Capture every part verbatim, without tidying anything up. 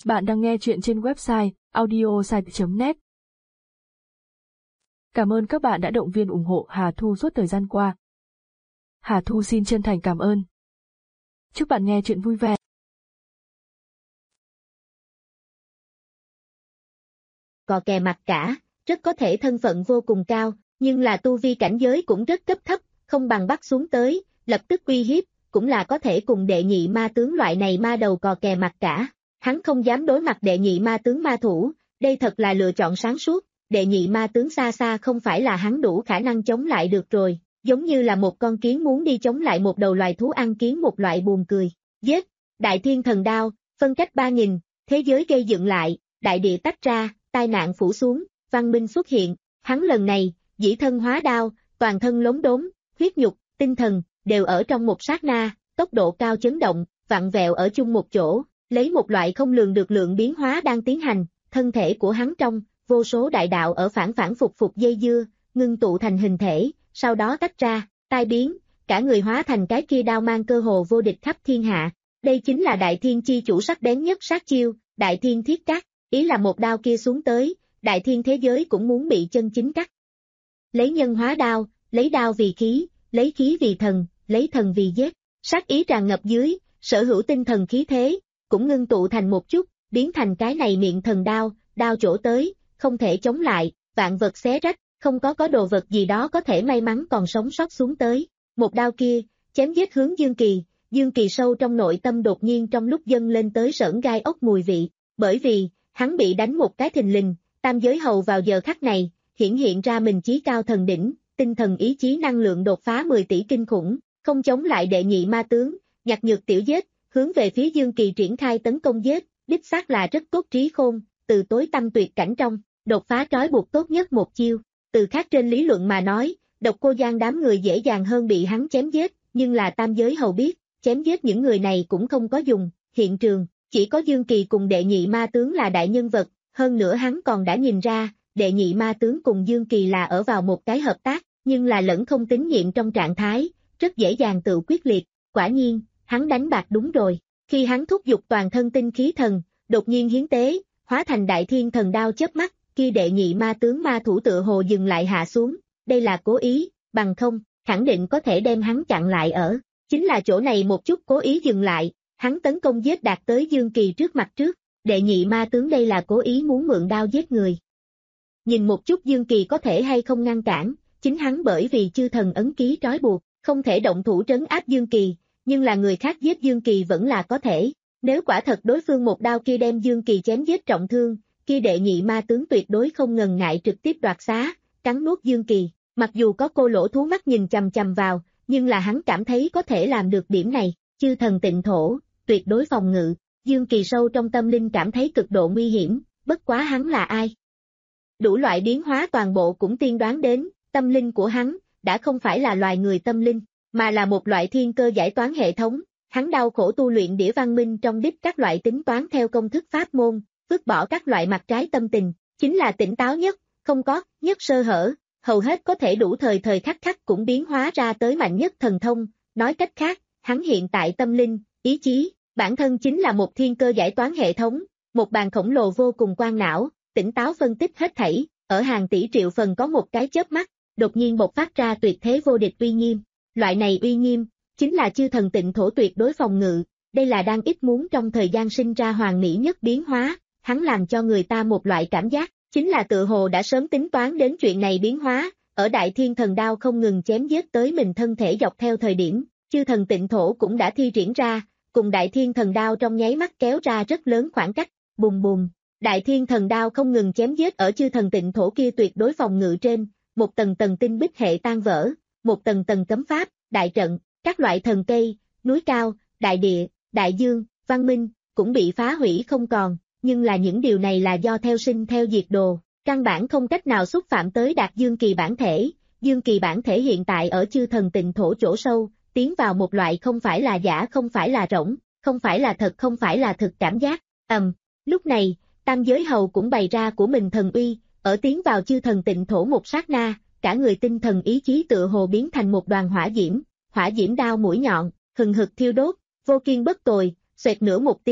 Bạn đang nghe chuyện trên website audiosite chấm net. Cảm ơn các bạn đã động viên ủng hộ Hà Thu suốt thời gian qua. Hà Thu xin chân thành cảm ơn. Chúc bạn nghe chuyện vui vẻ. Cò kè mặt cả, rất có thể thân phận vô cùng cao, nhưng là tu vi cảnh giới cũng rất cấp thấp, không bằng bắt xuống tới, lập tức uy hiếp, cũng là có thể cùng đệ nhị ma tướng loại này ma đầu cò kè mặt cả. Hắn không dám đối mặt đệ nhị ma tướng ma thủ, đây thật là lựa chọn sáng suốt, đệ nhị ma tướng xa xa không phải là hắn đủ khả năng chống lại được rồi, giống như là một con kiến muốn đi chống lại một đầu loài thú ăn kiến một loại buồn cười. Giết, đại thiên thần đao, phân cách ba nghìn, thế giới gây dựng lại, đại địa tách ra, tai nạn phủ xuống, văn minh xuất hiện, hắn lần này, dĩ thân hóa đao, toàn thân lốm đốm, huyết nhục, tinh thần, đều ở trong một sát na, tốc độ cao chấn động, vặn vẹo ở chung một chỗ. Lấy một loại không lường được lượng biến hóa đang tiến hành, thân thể của hắn trong, vô số đại đạo ở phản phản phục phục dây dưa, ngưng tụ thành hình thể, sau đó tách ra, tai biến, cả người hóa thành cái kia đao mang cơ hồ vô địch khắp thiên hạ. Đây chính là đại thiên chi chủ sắc bén nhất sát chiêu, đại thiên thiết cắt, ý là một đao kia xuống tới, đại thiên thế giới cũng muốn bị chân chính cắt. Lấy nhân hóa đao, lấy đao vì khí, lấy khí vì thần, lấy thần vì giết, sát ý tràn ngập dưới, sở hữu tinh thần khí thế, cũng ngưng tụ thành một chút, biến thành cái này miệng thần đao, đao chỗ tới, không thể chống lại, vạn vật xé rách, không có có đồ vật gì đó có thể may mắn còn sống sót xuống tới. Một đao kia, chém giết hướng Dương Kỳ, Dương Kỳ sâu trong nội tâm đột nhiên trong lúc dâng lên tới sởn gai ốc mùi vị, bởi vì, hắn bị đánh một cái thình lình, tam giới hầu vào giờ khắc này, hiển hiện ra mình chí cao thần đỉnh, tinh thần ý chí năng lượng đột phá mười tỷ kinh khủng, không chống lại đệ nhị ma tướng, nhặt nhược tiểu giết. Hướng về phía Dương Kỳ triển khai tấn công giết, đích xác là rất tốt trí khôn, từ tối tâm tuyệt cảnh trong, đột phá trói buộc tốt nhất một chiêu. Từ khác trên lý luận mà nói, Độc Cô Giang đám người dễ dàng hơn bị hắn chém giết, nhưng là tam giới hầu biết, chém giết những người này cũng không có dùng, hiện trường, chỉ có Dương Kỳ cùng đệ nhị ma tướng là đại nhân vật, hơn nữa hắn còn đã nhìn ra, đệ nhị ma tướng cùng Dương Kỳ là ở vào một cái hợp tác, nhưng là lẫn không tín nhiệm trong trạng thái, rất dễ dàng tự quyết liệt, quả nhiên. Hắn đánh bạc đúng rồi, khi hắn thúc giục toàn thân tinh khí thần, đột nhiên hiến tế, hóa thành đại thiên thần đao chớp mắt, kia đệ nhị ma tướng ma thủ tựa hồ dừng lại hạ xuống, đây là cố ý, bằng không, khẳng định có thể đem hắn chặn lại ở, chính là chỗ này một chút cố ý dừng lại, hắn tấn công giết đạt tới Dương Kỳ trước mặt trước, đệ nhị ma tướng đây là cố ý muốn mượn đao giết người. Nhìn một chút Dương Kỳ có thể hay không ngăn cản, chính hắn bởi vì chư thần ấn ký trói buộc, không thể động thủ trấn áp Dương Kỳ. Nhưng là người khác giết Dương Kỳ vẫn là có thể, nếu quả thật đối phương một đao kia đem Dương Kỳ chém giết trọng thương, kia đệ nhị ma tướng tuyệt đối không ngần ngại trực tiếp đoạt xá, cắn nuốt Dương Kỳ, mặc dù có cô lỗ thú mắt nhìn chằm chằm vào, nhưng là hắn cảm thấy có thể làm được điểm này, chư thần tịnh thổ, tuyệt đối phòng ngự, Dương Kỳ sâu trong tâm linh cảm thấy cực độ nguy hiểm, bất quá hắn là ai? Đủ loại biến hóa toàn bộ cũng tiên đoán đến, tâm linh của hắn, đã không phải là loài người tâm linh, mà là một loại thiên cơ giải toán hệ thống, hắn đau khổ tu luyện đĩa văn minh trong đích các loại tính toán theo công thức pháp môn, vứt bỏ các loại mặt trái tâm tình, chính là tỉnh táo nhất, không có, nhất sơ hở, hầu hết có thể đủ thời thời khắc khắc cũng biến hóa ra tới mạnh nhất thần thông, nói cách khác, hắn hiện tại tâm linh, ý chí, bản thân chính là một thiên cơ giải toán hệ thống, một bàn khổng lồ vô cùng quan não, tỉnh táo phân tích hết thảy, ở hàng tỷ triệu phần có một cái chớp mắt, đột nhiên bộc phát ra tuyệt thế vô địch uy nghiêm. Loại này uy nghiêm, chính là chư thần tịnh thổ tuyệt đối phòng ngự, đây là đang ít muốn trong thời gian sinh ra hoàn mỹ nhất biến hóa, hắn làm cho người ta một loại cảm giác, chính là tự hồ đã sớm tính toán đến chuyện này biến hóa, ở đại thiên thần đao không ngừng chém giết tới mình thân thể dọc theo thời điểm, chư thần tịnh thổ cũng đã thi triển ra, cùng đại thiên thần đao trong nháy mắt kéo ra rất lớn khoảng cách, bùm bùm, đại thiên thần đao không ngừng chém giết ở chư thần tịnh thổ kia tuyệt đối phòng ngự trên, một tầng tầng tinh bích hệ tan vỡ. Một tầng tầng cấm pháp, đại trận, các loại thần cây, núi cao, đại địa, đại dương, văn minh, cũng bị phá hủy không còn, nhưng là những điều này là do theo sinh theo diệt đồ, căn bản không cách nào xúc phạm tới đạt Dương Kỳ bản thể, Dương Kỳ bản thể hiện tại ở chư thần tịnh thổ chỗ sâu, tiến vào một loại không phải là giả không phải là rỗng, không phải là thật không phải là thực cảm giác, ầm, um, lúc này, tam giới hầu cũng bày ra của mình thần uy, ở tiến vào chư thần tịnh thổ một sát na, cả người tinh thần ý chí tựa hồ biến thành một đoàn hỏa diễm, hỏa diễm đao mũi nhọn, hừng hực thiêu đốt, vô kiên bất tồi, xoẹt nửa một tiếng,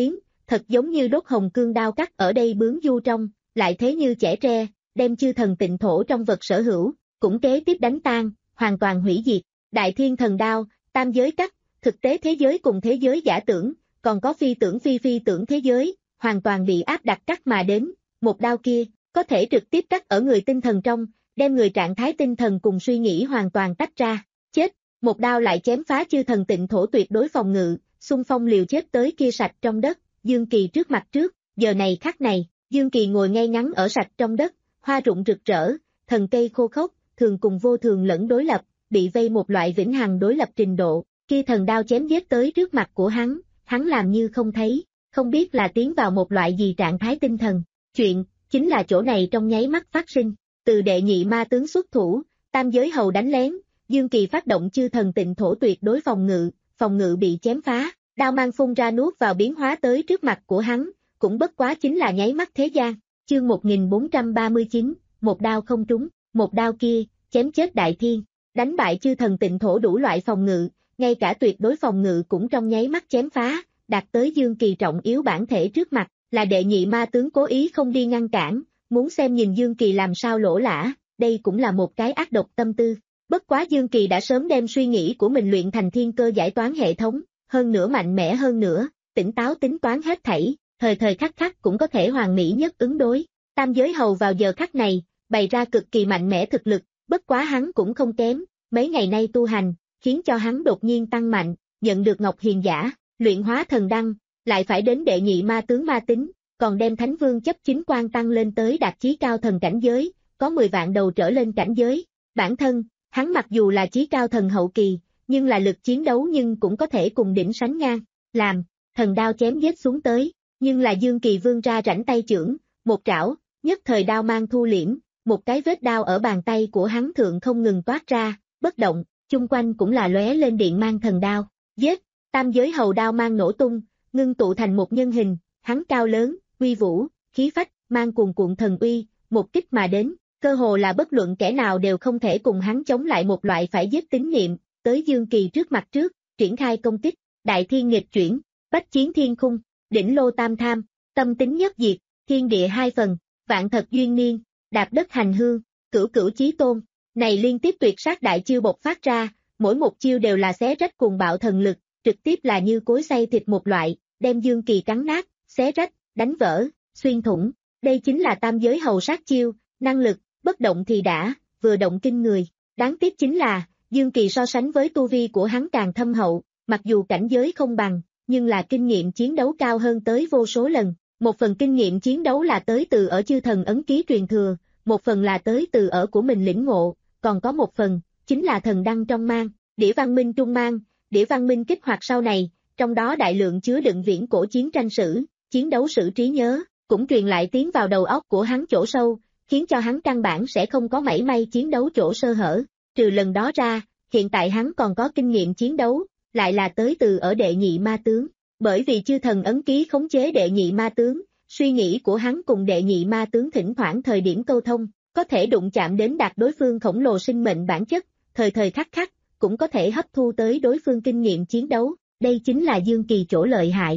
thật giống như đốt hồng cương đao cắt ở đây bướng du trong, lại thế như chẻ tre, đem chư thần tịnh thổ trong vật sở hữu, cũng kế tiếp đánh tan, hoàn toàn hủy diệt. Đại thiên thần đao, tam giới cắt, thực tế thế giới cùng thế giới giả tưởng, còn có phi tưởng phi phi tưởng thế giới, hoàn toàn bị áp đặt cắt mà đến, một đao kia, có thể trực tiếp cắt ở người tinh thần trong, đem người trạng thái tinh thần cùng suy nghĩ hoàn toàn tách ra, chết, một đao lại chém phá chư thần tịnh thổ tuyệt đối phòng ngự, xung phong liều chết tới kia sạch trong đất, Dương Kỳ trước mặt trước, giờ này khắc này, Dương Kỳ ngồi ngay ngắn ở sạch trong đất, hoa rụng rực rỡ, thần cây khô khốc, thường cùng vô thường lẫn đối lập, bị vây một loại vĩnh hằng đối lập trình độ, kia thần đao chém giết tới trước mặt của hắn, hắn làm như không thấy, không biết là tiến vào một loại gì trạng thái tinh thần, chuyện, chính là chỗ này trong nháy mắt phát sinh, từ đệ nhị ma tướng xuất thủ, tam giới hầu đánh lén, Dương Kỳ phát động chư thần tịnh thổ tuyệt đối phòng ngự, phòng ngự bị chém phá, đao mang phun ra nuốt vào biến hóa tới trước mặt của hắn, cũng bất quá chính là nháy mắt thế gian, chương một nghìn bốn trăm ba mươi chín, một đao không trúng, một đao kia, chém chết đại thiên, đánh bại chư thần tịnh thổ đủ loại phòng ngự, ngay cả tuyệt đối phòng ngự cũng trong nháy mắt chém phá, đạt tới Dương Kỳ trọng yếu bản thể trước mặt, là đệ nhị ma tướng cố ý không đi ngăn cản, muốn xem nhìn Dương Kỳ làm sao lỗ lã, đây cũng là một cái ác độc tâm tư. Bất quá Dương Kỳ đã sớm đem suy nghĩ của mình luyện thành thiên cơ giải toán hệ thống, hơn nữa mạnh mẽ hơn nữa, tỉnh táo tính toán hết thảy, thời thời khắc khắc cũng có thể hoàn mỹ nhất ứng đối. Tam giới hầu vào giờ khắc này, bày ra cực kỳ mạnh mẽ thực lực, bất quá hắn cũng không kém, mấy ngày nay tu hành, khiến cho hắn đột nhiên tăng mạnh, nhận được Ngọc Hiền giả, luyện hóa thần đăng, lại phải đến đệ nhị ma tướng ma tính, còn đem Thánh Vương chấp chính quan tăng lên tới đạt chí cao thần cảnh giới, có mười vạn đầu trở lên cảnh giới. Bản thân, hắn mặc dù là chí cao thần hậu kỳ, nhưng là lực chiến đấu nhưng cũng có thể cùng đỉnh sánh ngang, làm, thần đao chém giết xuống tới, nhưng là Dương Kỳ vươn ra rảnh tay chưởng, một trảo, nhất thời đao mang thu liễm, một cái vết đao ở bàn tay của hắn thượng không ngừng toát ra, bất động, chung quanh cũng là lóe lên điện mang thần đao, giết, tam giới hầu đao mang nổ tung, ngưng tụ thành một nhân hình, hắn cao lớn, uy vũ, khí phách, mang cuồn cuộn thần uy, một kích mà đến, cơ hồ là bất luận kẻ nào đều không thể cùng hắn chống lại một loại phải giết tín niệm, tới Dương Kỳ trước mặt trước, triển khai công kích, đại thiên nghịch chuyển, bách chiến thiên khung, đỉnh lô tam tham, tâm tính nhất diệt, thiên địa hai phần, vạn thật duyên niên, đạp đất hành hương, cửu cửu chí tôn, này liên tiếp tuyệt sát đại chiêu bộc phát ra, mỗi một chiêu đều là xé rách cuồng bạo thần lực, trực tiếp là như cối xay thịt một loại, đem Dương Kỳ cắn nát, xé rách, đánh vỡ, xuyên thủng, đây chính là tam giới hầu sát chiêu, năng lực, bất động thì đã, vừa động kinh người, đáng tiếc chính là, Dương Kỳ so sánh với tu vi của hắn càng thâm hậu, mặc dù cảnh giới không bằng, nhưng là kinh nghiệm chiến đấu cao hơn tới vô số lần, một phần kinh nghiệm chiến đấu là tới từ ở chư thần ấn ký truyền thừa, một phần là tới từ ở của mình lĩnh ngộ, còn có một phần, chính là thần đăng trong mang, đĩa văn minh trung mang, đĩa văn minh kích hoạt sau này, trong đó đại lượng chứa đựng viễn cổ chiến tranh sử, chiến đấu sử trí nhớ, cũng truyền lại tiến vào đầu óc của hắn chỗ sâu, khiến cho hắn căn bản sẽ không có mảy may chiến đấu chỗ sơ hở, trừ lần đó ra, hiện tại hắn còn có kinh nghiệm chiến đấu, lại là tới từ ở đệ nhị ma tướng, bởi vì chư thần ấn ký khống chế đệ nhị ma tướng, suy nghĩ của hắn cùng đệ nhị ma tướng thỉnh thoảng thời điểm câu thông, có thể đụng chạm đến đạt đối phương khổng lồ sinh mệnh bản chất, thời thời khắc khắc, cũng có thể hấp thu tới đối phương kinh nghiệm chiến đấu, đây chính là Dương Kỳ chỗ lợi hại.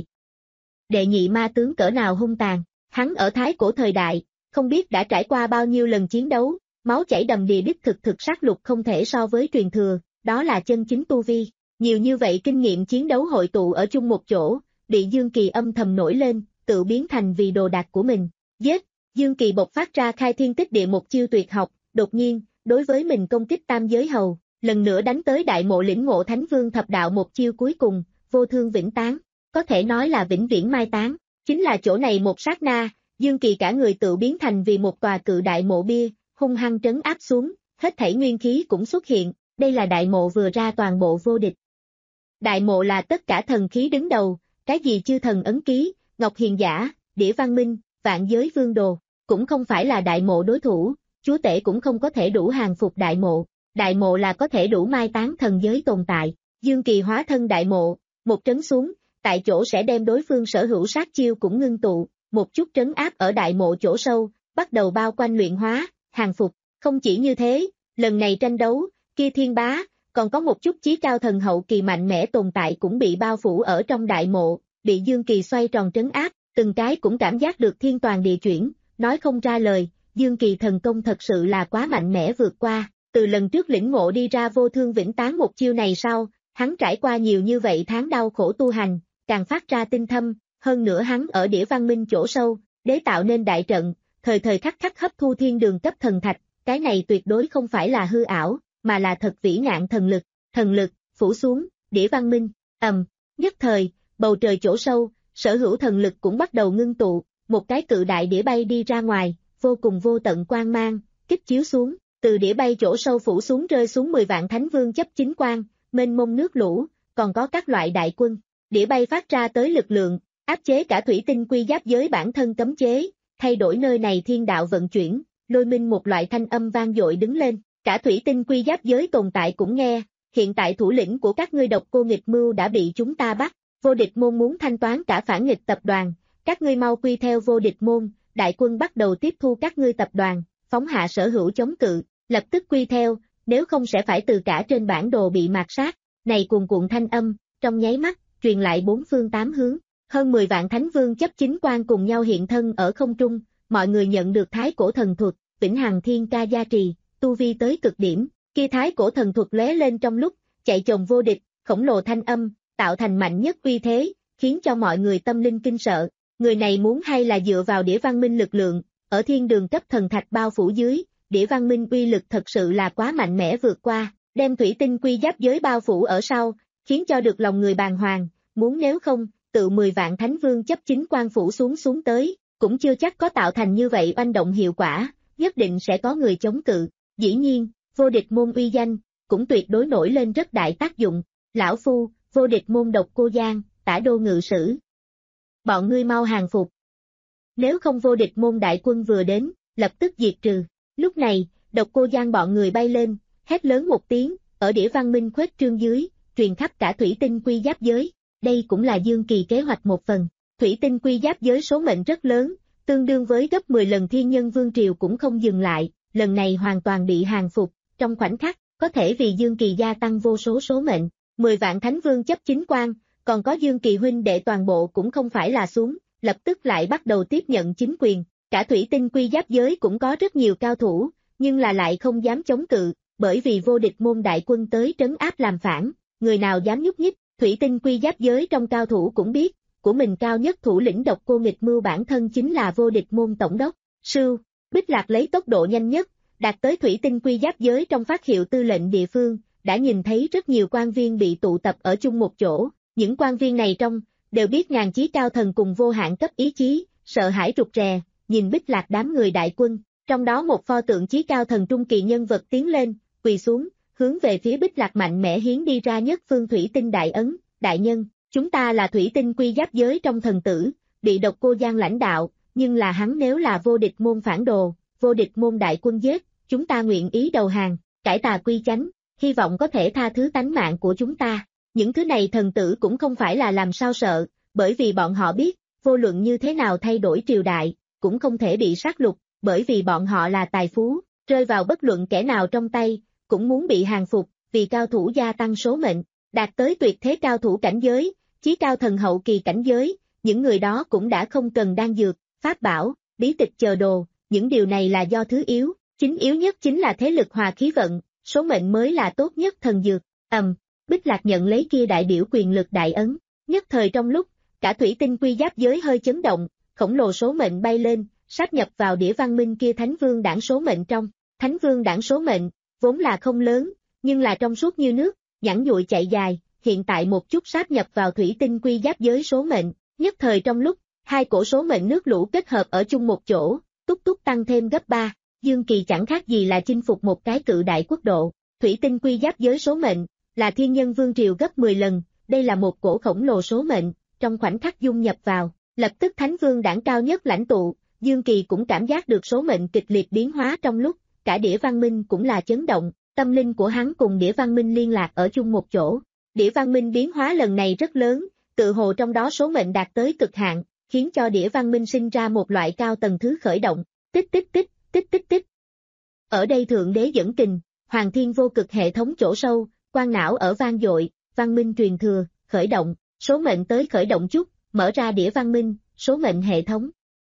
Đệ nhị ma tướng cỡ nào hung tàn, hắn ở thái cổ thời đại, không biết đã trải qua bao nhiêu lần chiến đấu, máu chảy đầm đìa đích thực thực sát lục không thể so với truyền thừa, đó là chân chính tu vi. Nhiều như vậy kinh nghiệm chiến đấu hội tụ ở chung một chỗ, bị Dương Kỳ âm thầm nổi lên, tự biến thành vì đồ đạc của mình. Giết, Dương Kỳ bộc phát ra khai thiên tích địa một chiêu tuyệt học, đột nhiên, đối với mình công kích tam giới hầu, lần nữa đánh tới đại mộ lĩnh ngộ Thánh Vương thập đạo một chiêu cuối cùng, vô thương vĩnh tán, có thể nói là vĩnh viễn mai tán, chính là chỗ này một sát na, Dương Kỳ cả người tự biến thành vì một tòa cự đại mộ bia, hung hăng trấn áp xuống, hết thảy nguyên khí cũng xuất hiện, đây là đại mộ vừa ra toàn bộ vô địch. Đại mộ là tất cả thần khí đứng đầu, cái gì chư thần ấn ký, Ngọc Hiền giả, đĩa văn minh, vạn giới vương đồ, cũng không phải là đại mộ đối thủ, chúa tể cũng không có thể đủ hàng phục đại mộ, đại mộ là có thể đủ mai tán thần giới tồn tại, Dương Kỳ hóa thân đại mộ, một trấn xuống, tại chỗ sẽ đem đối phương sở hữu sát chiêu cũng ngưng tụ, một chút trấn áp ở đại mộ chỗ sâu, bắt đầu bao quanh luyện hóa, hàng phục, không chỉ như thế, lần này tranh đấu, kia thiên bá, còn có một chút chí cao thần hậu kỳ mạnh mẽ tồn tại cũng bị bao phủ ở trong đại mộ, bị Dương Kỳ xoay tròn trấn áp, từng cái cũng cảm giác được thiên toàn địa chuyển, nói không ra lời, Dương Kỳ thần công thật sự là quá mạnh mẽ vượt qua, từ lần trước lĩnh ngộ đi ra vô thương vĩnh tán một chiêu này sau, hắn trải qua nhiều như vậy tháng đau khổ tu hành, càng phát ra tinh thâm, hơn nữa hắn ở đĩa văn minh chỗ sâu, đế tạo nên đại trận, thời thời khắc khắc hấp thu thiên đường cấp thần thạch, cái này tuyệt đối không phải là hư ảo, mà là thật vĩ ngạn thần lực, thần lực, phủ xuống, đĩa văn minh, ầm, nhất thời, bầu trời chỗ sâu, sở hữu thần lực cũng bắt đầu ngưng tụ, một cái cự đại đĩa bay đi ra ngoài, vô cùng vô tận quang mang, kích chiếu xuống, từ đĩa bay chỗ sâu phủ xuống rơi xuống mười vạn thánh vương chấp chính quang, mênh mông nước lũ, còn có các loại đại quân, đĩa bay phát ra tới lực lượng, áp chế cả thủy tinh quy giáp giới bản thân cấm chế, thay đổi nơi này thiên đạo vận chuyển, lôi minh một loại thanh âm vang dội đứng lên, cả thủy tinh quy giáp giới tồn tại cũng nghe, hiện tại thủ lĩnh của các ngươi độc cô nghịch mưu đã bị chúng ta bắt, vô địch môn muốn thanh toán cả phản nghịch tập đoàn, các ngươi mau quy theo vô địch môn, đại quân bắt đầu tiếp thu các ngươi tập đoàn, phóng hạ sở hữu chống cự, lập tức quy theo, nếu không sẽ phải từ cả trên bản đồ bị mạt sát, này cuồn cuộn thanh âm, trong nháy mắt, truyền lại bốn phương tám hướng, hơn mười vạn thánh vương chấp chính quan cùng nhau hiện thân ở không trung, mọi người nhận được thái cổ thần thuật, vĩnh hằng thiên ca gia trì, tu vi tới cực điểm, kia thái cổ thần thuật lóe lên trong lúc, chạy chồng vô địch, khổng lồ thanh âm, tạo thành mạnh nhất uy thế, khiến cho mọi người tâm linh kinh sợ, người này muốn hay là dựa vào đĩa văn minh lực lượng, ở thiên đường cấp thần thạch bao phủ dưới, đĩa văn minh uy lực thật sự là quá mạnh mẽ vượt qua, đem thủy tinh quy giáp giới bao phủ ở sau, khiến cho được lòng người bàng hoàng, muốn nếu không, tự mười vạn thánh vương chấp chính quan phủ xuống xuống tới, cũng chưa chắc có tạo thành như vậy oanh động hiệu quả, nhất định sẽ có người chống cự, dĩ nhiên, vô địch môn uy danh, cũng tuyệt đối nổi lên rất đại tác dụng, lão phu, vô địch môn độc cô Giang, tả đô ngự sử. Bọn ngươi mau hàng phục. Nếu không vô địch môn đại quân vừa đến, lập tức diệt trừ. Lúc này, độc cô Giang bọn người bay lên, hét lớn một tiếng, ở đĩa văn minh khuếch trương dưới, truyền khắp cả thủy tinh quy giáp giới. Đây cũng là Dương Kỳ kế hoạch một phần. Thủy tinh quy giáp giới số mệnh rất lớn, tương đương với gấp mười lần thiên nhân vương triều cũng không dừng lại, lần này hoàn toàn bị hàng phục, trong khoảnh khắc, có thể vì Dương Kỳ gia tăng vô số số mệnh. mười vạn thánh vương chấp chính quan, còn có Dương Kỳ huynh đệ toàn bộ cũng không phải là xuống, lập tức lại bắt đầu tiếp nhận chính quyền, cả thủy tinh quy giáp giới cũng có rất nhiều cao thủ, nhưng là lại không dám chống cự, bởi vì vô địch môn đại quân tới trấn áp làm phản, người nào dám nhúc nhích, thủy tinh quy giáp giới trong cao thủ cũng biết, của mình cao nhất thủ lĩnh độc cô nghịch mưu bản thân chính là vô địch môn tổng đốc, Sưu, Bích Lạc lấy tốc độ nhanh nhất, đạt tới thủy tinh quy giáp giới trong phát hiệu tư lệnh địa phương, đã nhìn thấy rất nhiều quan viên bị tụ tập ở chung một chỗ, những quan viên này trong, đều biết ngàn chí cao thần cùng vô hạn cấp ý chí, sợ hãi rụt rè, nhìn Bích Lạc đám người đại quân, trong đó một pho tượng chí cao thần trung kỳ nhân vật tiến lên, quỳ xuống, hướng về phía Bích Lạc mạnh mẽ hiến đi ra nhất phương thủy tinh đại ấn, đại nhân, chúng ta là thủy tinh quy giáp giới trong thần tử, bị độc cô Giang lãnh đạo, nhưng là hắn nếu là vô địch môn phản đồ, vô địch môn đại quân giết, chúng ta nguyện ý đầu hàng, cải tà quy chánh, hy vọng có thể tha thứ tánh mạng của chúng ta. Những thứ này thần tử cũng không phải là làm sao sợ, bởi vì bọn họ biết, vô luận như thế nào thay đổi triều đại, cũng không thể bị sát lục, bởi vì bọn họ là tài phú, rơi vào bất luận kẻ nào trong tay, cũng muốn bị hàng phục, vì cao thủ gia tăng số mệnh, đạt tới tuyệt thế cao thủ cảnh giới, chí cao thần hậu kỳ cảnh giới, những người đó cũng đã không cần đan dược, pháp bảo, bí tịch chờ đồ, những điều này là do thứ yếu, chính yếu nhất chính là thế lực hòa khí vận, số mệnh mới là tốt nhất thần dược, ầm. Um, Bích Lạc nhận lấy kia đại biểu quyền lực đại ấn, nhất thời trong lúc, cả thủy tinh quy giáp giới hơi chấn động, khổng lồ số mệnh bay lên, sáp nhập vào đĩa văn minh kia thánh vương đảng số mệnh trong, thánh vương đảng số mệnh, vốn là không lớn, nhưng là trong suốt như nước, nhẵn dụi chạy dài, hiện tại một chút sáp nhập vào thủy tinh quy giáp giới số mệnh, nhất thời trong lúc, hai cổ số mệnh nước lũ kết hợp ở chung một chỗ, túc túc tăng thêm gấp ba, Dương Kỳ chẳng khác gì là chinh phục một cái cự đại quốc độ, thủy tinh quy giáp giới số mệnh, là thiên nhân vương triều gấp mười lần, đây là một cổ khổng lồ số mệnh, trong khoảnh khắc dung nhập vào, lập tức thánh vương đảng cao nhất lãnh tụ, Dương Kỳ cũng cảm giác được số mệnh kịch liệt biến hóa trong lúc, cả đĩa văn minh cũng là chấn động, tâm linh của hắn cùng đĩa văn minh liên lạc ở chung một chỗ, đĩa văn minh biến hóa lần này rất lớn, tự hồ trong đó số mệnh đạt tới cực hạn, khiến cho đĩa văn minh sinh ra một loại cao tầng thứ khởi động, tích tích tích, tích tích tích. Ở đây thượng đế dẫn kình, hoàng thiên vô cực hệ thống chỗ sâu, quan não ở vang dội, văn minh truyền thừa, khởi động, số mệnh tới khởi động chút, mở ra đĩa văn minh, số mệnh hệ thống.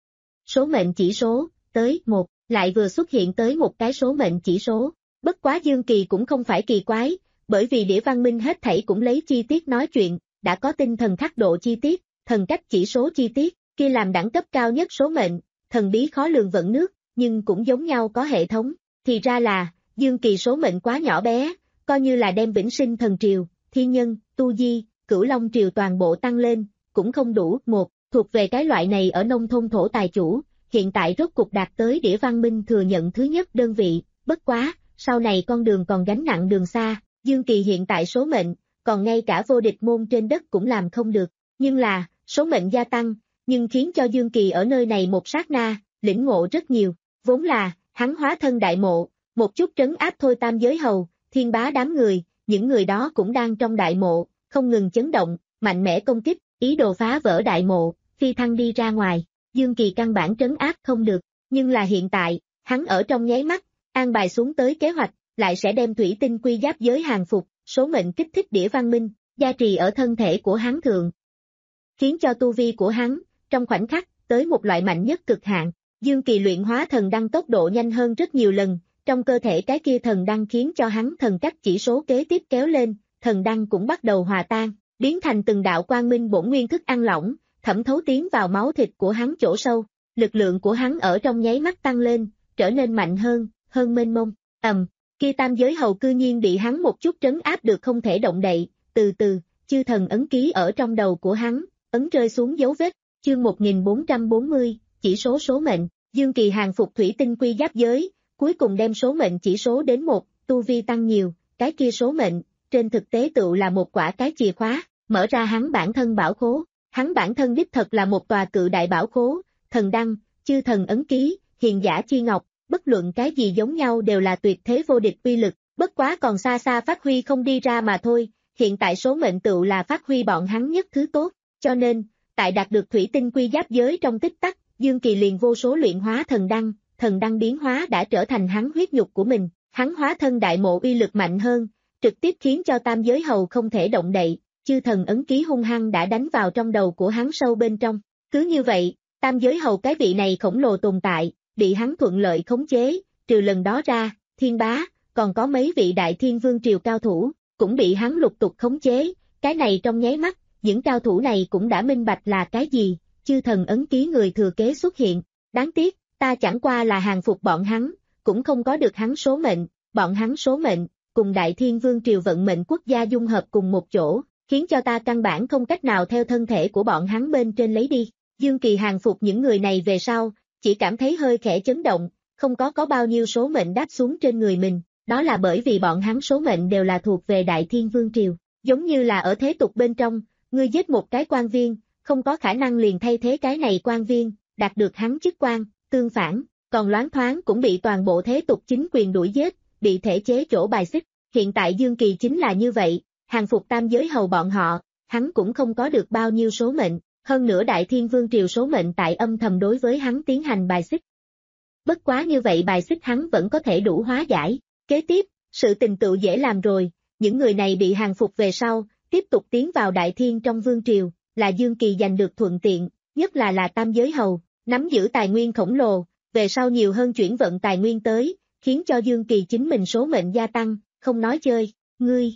Số mệnh chỉ số, tới, một, lại vừa xuất hiện tới một cái số mệnh chỉ số. Bất quá Dương Kỳ cũng không phải kỳ quái, bởi vì đĩa văn minh hết thảy cũng lấy chi tiết nói chuyện, đã có tinh thần khắc độ chi tiết, thần cách chỉ số chi tiết, kia làm đẳng cấp cao nhất số mệnh, thần bí khó lường vận nước, nhưng cũng giống nhau có hệ thống. Thì ra là, Dương Kỳ số mệnh quá nhỏ bé, coi như là đem Vĩnh Sinh Thần Triều, Thiên Nhân, Tu Di, Cửu Long Triều toàn bộ tăng lên, cũng không đủ. Một, thuộc về cái loại này ở nông thôn thổ tài chủ, hiện tại rốt cục đạt tới đĩa văn minh thừa nhận thứ nhất đơn vị, bất quá, sau này con đường còn gánh nặng đường xa, Dương Kỳ hiện tại số mệnh, còn ngay cả vô địch môn trên đất cũng làm không được, nhưng là, số mệnh gia tăng, nhưng khiến cho Dương Kỳ ở nơi này một sát na, lĩnh ngộ rất nhiều, vốn là, hắn hóa thân đại mộ, một chút trấn áp thôi tam giới hầu, thiên bá đám người, những người đó cũng đang trong đại mộ, không ngừng chấn động, mạnh mẽ công kích, ý đồ phá vỡ đại mộ, phi thăng đi ra ngoài, Dương Kỳ căn bản trấn áp không được, nhưng là hiện tại, hắn ở trong nháy mắt, an bài xuống tới kế hoạch, lại sẽ đem thủy tinh quy giáp giới hàng phục, số mệnh kích thích đĩa văn minh, gia trì ở thân thể của hắn thượng. Khiến cho tu vi của hắn, trong khoảnh khắc, tới một loại mạnh nhất cực hạn, Dương Kỳ luyện hóa thần đăng tốc độ nhanh hơn rất nhiều lần, trong cơ thể cái kia thần đăng khiến cho hắn thần cách chỉ số kế tiếp kéo lên, thần đăng cũng bắt đầu hòa tan, biến thành từng đạo quang minh bổn nguyên thức ăn lỏng, thẩm thấu tiến vào máu thịt của hắn chỗ sâu, lực lượng của hắn ở trong nháy mắt tăng lên, trở nên mạnh hơn, hơn mênh mông, ầm, kia tam giới hầu cư nhiên bị hắn một chút trấn áp được không thể động đậy, từ từ, chư thần ấn ký ở trong đầu của hắn, ấn rơi xuống dấu vết, chương một nghìn bốn trăm bốn mươi, chỉ số số mệnh, Dương Kỳ hàng phục thủy tinh quy giáp giới, cuối cùng đem số mệnh chỉ số đến một, tu vi tăng nhiều, cái kia số mệnh, trên thực tế tựu là một quả cái chìa khóa, mở ra hắn bản thân bảo khố, hắn bản thân đích thật là một tòa cự đại bảo khố, thần đăng, chư thần ấn ký, hiền giả chi ngọc, bất luận cái gì giống nhau đều là tuyệt thế vô địch uy lực, bất quá còn xa xa phát huy không đi ra mà thôi, hiện tại số mệnh tựu là phát huy bọn hắn nhất thứ tốt, cho nên, tại đạt được thủy tinh quy giáp giới trong tích tắc, Dương Kỳ liền vô số luyện hóa thần đăng, thần đăng biến hóa đã trở thành hắn huyết nhục của mình, hắn hóa thân đại mộ uy lực mạnh hơn, trực tiếp khiến cho tam giới hầu không thể động đậy, chư thần ấn ký hung hăng đã đánh vào trong đầu của hắn sâu bên trong, cứ như vậy, tam giới hầu cái vị này khổng lồ tồn tại, bị hắn thuận lợi khống chế, trừ lần đó ra, thiên bá, còn có mấy vị đại thiên vương triều cao thủ, cũng bị hắn lục tục khống chế, cái này trong nháy mắt, những cao thủ này cũng đã minh bạch là cái gì, chư thần ấn ký người thừa kế xuất hiện, đáng tiếc, ta chẳng qua là hàng phục bọn hắn, cũng không có được hắn số mệnh, bọn hắn số mệnh, cùng đại thiên vương triều vận mệnh quốc gia dung hợp cùng một chỗ, khiến cho ta căn bản không cách nào theo thân thể của bọn hắn bên trên lấy đi. Dương Kỳ hàng phục những người này về sau, chỉ cảm thấy hơi khẽ chấn động, không có có bao nhiêu số mệnh đáp xuống trên người mình, đó là bởi vì bọn hắn số mệnh đều là thuộc về đại thiên vương triều, giống như là ở thế tục bên trong, ngươi giết một cái quan viên, không có khả năng liền thay thế cái này quan viên, đạt được hắn chức quan, tương phản, còn loáng thoáng cũng bị toàn bộ thế tục chính quyền đuổi giết, bị thể chế chỗ bài xích, hiện tại Dương Kỳ chính là như vậy, hàng phục tam giới hầu bọn họ, hắn cũng không có được bao nhiêu số mệnh, hơn nữa đại thiên vương triều số mệnh tại âm thầm đối với hắn tiến hành bài xích. Bất quá như vậy bài xích hắn vẫn có thể đủ hóa giải, kế tiếp, sự tình tựu dễ làm rồi, những người này bị hàng phục về sau, tiếp tục tiến vào đại thiên trong vương triều, là Dương Kỳ giành được thuận tiện, nhất là là tam giới hầu, nắm giữ tài nguyên khổng lồ, về sau nhiều hơn chuyển vận tài nguyên tới, khiến cho Dương Kỳ chính mình số mệnh gia tăng, không nói chơi, ngươi.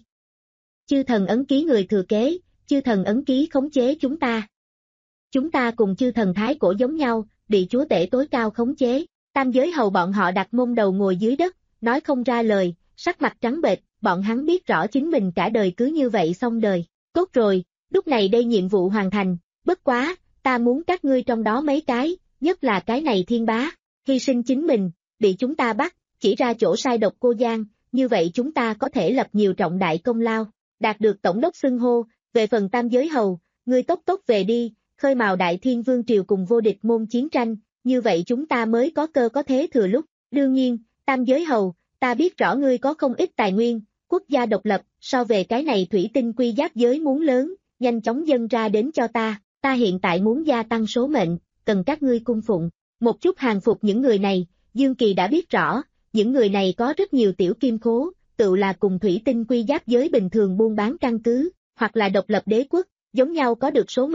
Chư thần ấn ký người thừa kế, chư thần ấn ký khống chế chúng ta. Chúng ta cùng chư thần thái cổ giống nhau, bị chúa tể tối cao khống chế, tam giới hầu bọn họ đặt mông đầu ngồi dưới đất, nói không ra lời, sắc mặt trắng bệch, bọn hắn biết rõ chính mình cả đời cứ như vậy xong đời, tốt rồi, lúc này đây nhiệm vụ hoàn thành, bất quá, ta muốn các ngươi trong đó mấy cái, nhất là cái này thiên bá, hy sinh chính mình, bị chúng ta bắt, chỉ ra chỗ sai độc cô Giang, như vậy chúng ta có thể lập nhiều trọng đại công lao, đạt được tổng đốc xưng hô, về phần tam giới hầu, ngươi tốc tốc về đi, khơi mào đại thiên vương triều cùng vô địch môn chiến tranh, như vậy chúng ta mới có cơ có thế thừa lúc, đương nhiên, tam giới hầu, ta biết rõ ngươi có không ít tài nguyên, quốc gia độc lập, so về cái này thủy tinh quy giáp giới muốn lớn, nhanh chóng dâng ra đến cho ta, ta hiện tại muốn gia tăng số mệnh, cần các ngươi cung phụng, một chút hàng phục những người này, Dương Kỳ đã biết rõ, những người này có rất nhiều tiểu kim khố, tự là cùng thủy tinh quy giáp giới bình thường buôn bán căn cứ, hoặc là độc lập đế quốc, giống nhau có được số mệnh,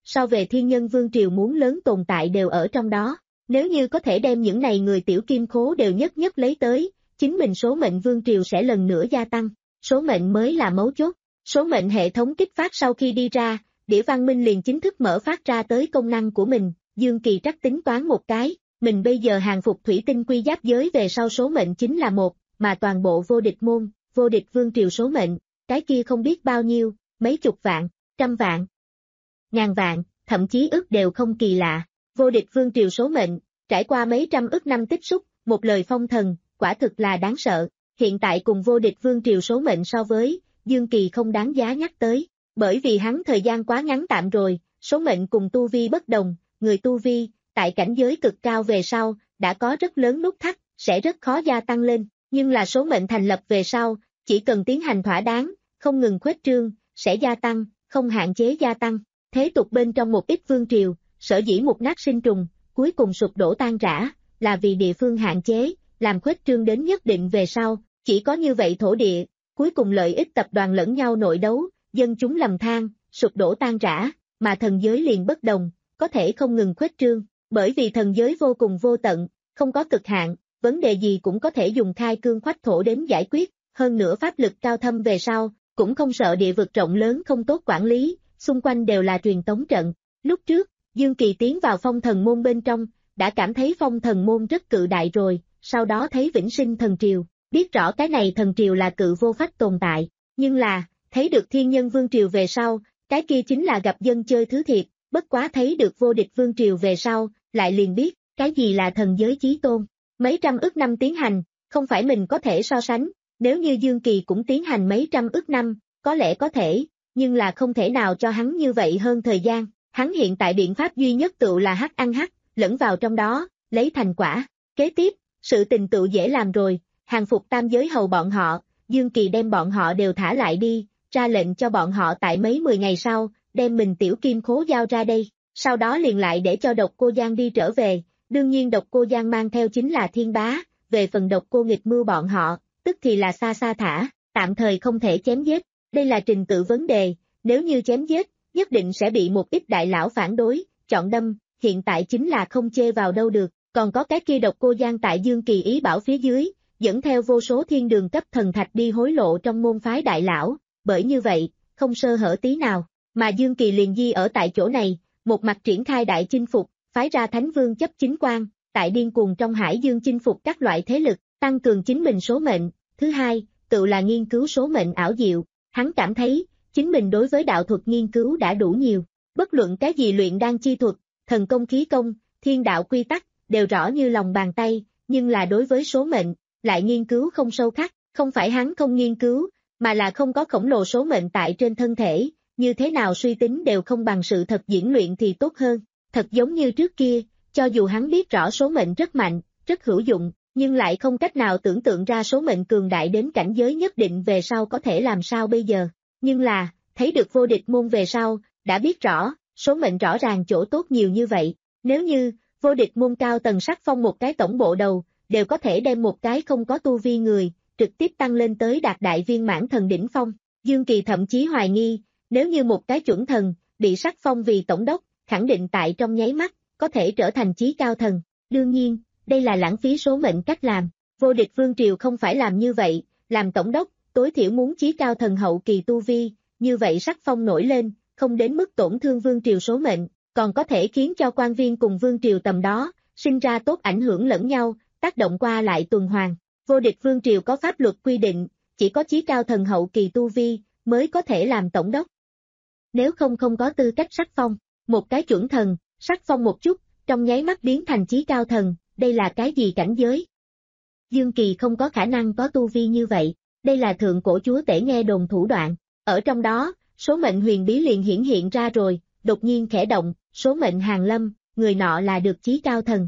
so về thiên nhân vương triều muốn lớn tồn tại đều ở trong đó. Nếu như có thể đem những này người tiểu kim khố đều nhất nhất lấy tới, chính mình số mệnh vương triều sẽ lần nữa gia tăng. Số mệnh mới là mấu chốt. Số mệnh hệ thống kích phát sau khi đi ra, Đĩa Văn Minh liền chính thức mở phát ra tới công năng của mình. Dương Kỳ trắc tính toán một cái, mình bây giờ hàng phục thủy tinh quy giáp giới về sau số mệnh chính là một, mà toàn bộ vô địch môn, vô địch vương triều số mệnh, cái kia không biết bao nhiêu, mấy chục vạn, trăm vạn, ngàn vạn, thậm chí ức đều không kỳ lạ. Vô địch vương triều số mệnh, trải qua mấy trăm ức năm tích xúc, một lời phong thần, quả thực là đáng sợ. Hiện tại cùng vô địch vương triều số mệnh so với, Dương Kỳ không đáng giá nhắc tới, bởi vì hắn thời gian quá ngắn tạm rồi, số mệnh cùng tu vi bất đồng, người tu vi, tại cảnh giới cực cao về sau, đã có rất lớn nút thắt, sẽ rất khó gia tăng lên, nhưng là số mệnh thành lập về sau, chỉ cần tiến hành thỏa đáng, không ngừng khuếch trương, sẽ gia tăng, không hạn chế gia tăng. Thế tục bên trong một ít vương triều, sở dĩ một nát sinh trùng, cuối cùng sụp đổ tan rã, là vì địa phương hạn chế, làm khuếch trương đến nhất định về sau, chỉ có như vậy thổ địa, cuối cùng lợi ích tập đoàn lẫn nhau nội đấu, dân chúng lầm than, sụp đổ tan rã, mà thần giới liền bất đồng, có thể không ngừng khuếch trương, bởi vì thần giới vô cùng vô tận, không có cực hạn, vấn đề gì cũng có thể dùng khai cương khoách thổ đến giải quyết, hơn nữa pháp lực cao thâm về sau, cũng không sợ địa vực rộng lớn không tốt quản lý, xung quanh đều là truyền tống trận. Lúc trước, Dương Kỳ tiến vào phong thần môn bên trong, đã cảm thấy phong thần môn rất cự đại rồi, sau đó thấy vĩnh sinh thần triều, biết rõ cái này thần triều là cự vô phách tồn tại, nhưng là, thấy được thiên nhân vương triều về sau, cái kia chính là gặp dân chơi thứ thiệt, bất quá thấy được vô địch vương triều về sau, lại liền biết, cái gì là thần giới chí tôn. Mấy trăm ức năm tiến hành, không phải mình có thể so sánh, nếu như Dương Kỳ cũng tiến hành mấy trăm ức năm, có lẽ có thể, nhưng là không thể nào cho hắn như vậy hơn thời gian, hắn hiện tại biện pháp duy nhất tự là hắc ăn hắc, lẫn vào trong đó, lấy thành quả. Kế tiếp, sự tình tự dễ làm rồi, hàng phục tam giới hầu bọn họ, Dương Kỳ đem bọn họ đều thả lại đi, ra lệnh cho bọn họ tại mấy mười ngày sau, đem mình tiểu kim khố giao ra đây, sau đó liền lại để cho Độc Cô Giang đi trở về, đương nhiên Độc Cô Giang mang theo chính là Thiên Bá, về phần Độc Cô Nghịch Mưu bọn họ, tức thì là xa xa thả, tạm thời không thể chém giết, đây là trình tự vấn đề, nếu như chém giết, nhất định sẽ bị một ít đại lão phản đối, chọn đâm, hiện tại chính là không chê vào đâu được, còn có cái kia Độc Cô Giang tại Dương Kỳ ý bảo phía dưới, dẫn theo vô số thiên đường cấp thần thạch đi hối lộ trong môn phái đại lão, bởi như vậy, không sơ hở tí nào, mà Dương Kỳ liền di ở tại chỗ này, một mặt triển khai đại chinh phục, phái ra Thánh Vương chấp chính quan, tại điên cuồng trong hải dương chinh phục các loại thế lực, tăng cường chính mình số mệnh. Thứ hai, tự là nghiên cứu số mệnh ảo diệu, hắn cảm thấy, chính mình đối với đạo thuật nghiên cứu đã đủ nhiều, bất luận cái gì luyện đan chi thuật, thần công khí công, thiên đạo quy tắc, đều rõ như lòng bàn tay, nhưng là đối với số mệnh, lại nghiên cứu không sâu khắc, không phải hắn không nghiên cứu, mà là không có khổng lồ số mệnh tại trên thân thể, như thế nào suy tính đều không bằng sự thật diễn luyện thì tốt hơn, thật giống như trước kia, cho dù hắn biết rõ số mệnh rất mạnh, rất hữu dụng, nhưng lại không cách nào tưởng tượng ra số mệnh cường đại đến cảnh giới nhất định về sau có thể làm sao bây giờ, nhưng là, thấy được vô địch môn về sau, đã biết rõ, số mệnh rõ ràng chỗ tốt nhiều như vậy, nếu như, vô địch môn cao tầng sắc phong một cái tổng bộ đầu, đều có thể đem một cái không có tu vi người, trực tiếp tăng lên tới đạt đại viên mãn thần đỉnh phong, Dương Kỳ thậm chí hoài nghi, nếu như một cái chuẩn thần, bị sắc phong vì tổng đốc, khẳng định tại trong nháy mắt, có thể trở thành chí cao thần, đương nhiên, đây là lãng phí số mệnh cách làm, vô địch vương triều không phải làm như vậy, làm tổng đốc, tối thiểu muốn chí cao thần hậu kỳ tu vi, như vậy sắc phong nổi lên, không đến mức tổn thương vương triều số mệnh, còn có thể khiến cho quan viên cùng vương triều tầm đó, sinh ra tốt ảnh hưởng lẫn nhau, tác động qua lại tuần hoàn. Vô địch vương triều có pháp luật quy định, chỉ có chí cao thần hậu kỳ tu vi, mới có thể làm tổng đốc. Nếu không không có tư cách sắc phong, một cái chuẩn thần, sắc phong một chút, trong nháy mắt biến thành chí cao thần, đây là cái gì cảnh giới? Dương Kỳ không có khả năng có tu vi như vậy, đây là thượng cổ chúa tể nghe đồn thủ đoạn, ở trong đó, số mệnh huyền bí liền hiển hiện ra rồi, đột nhiên khẽ động, số mệnh hàng lâm, người nọ là được chí cao thần.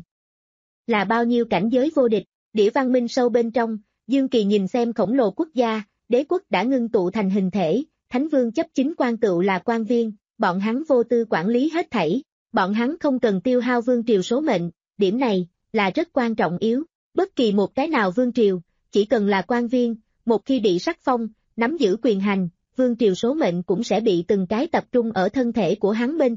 Là bao nhiêu cảnh giới vô địch, đĩa văn minh sâu bên trong, Dương Kỳ nhìn xem khổng lồ quốc gia, đế quốc đã ngưng tụ thành hình thể, Thánh Vương chấp chính quan tựu là quan viên, bọn hắn vô tư quản lý hết thảy, bọn hắn không cần tiêu hao vương triều số mệnh, điểm này, là rất quan trọng yếu, bất kỳ một cái nào vương triều, chỉ cần là quan viên, một khi bị sắc phong, nắm giữ quyền hành, vương triều số mệnh cũng sẽ bị từng cái tập trung ở thân thể của hắn bên trong,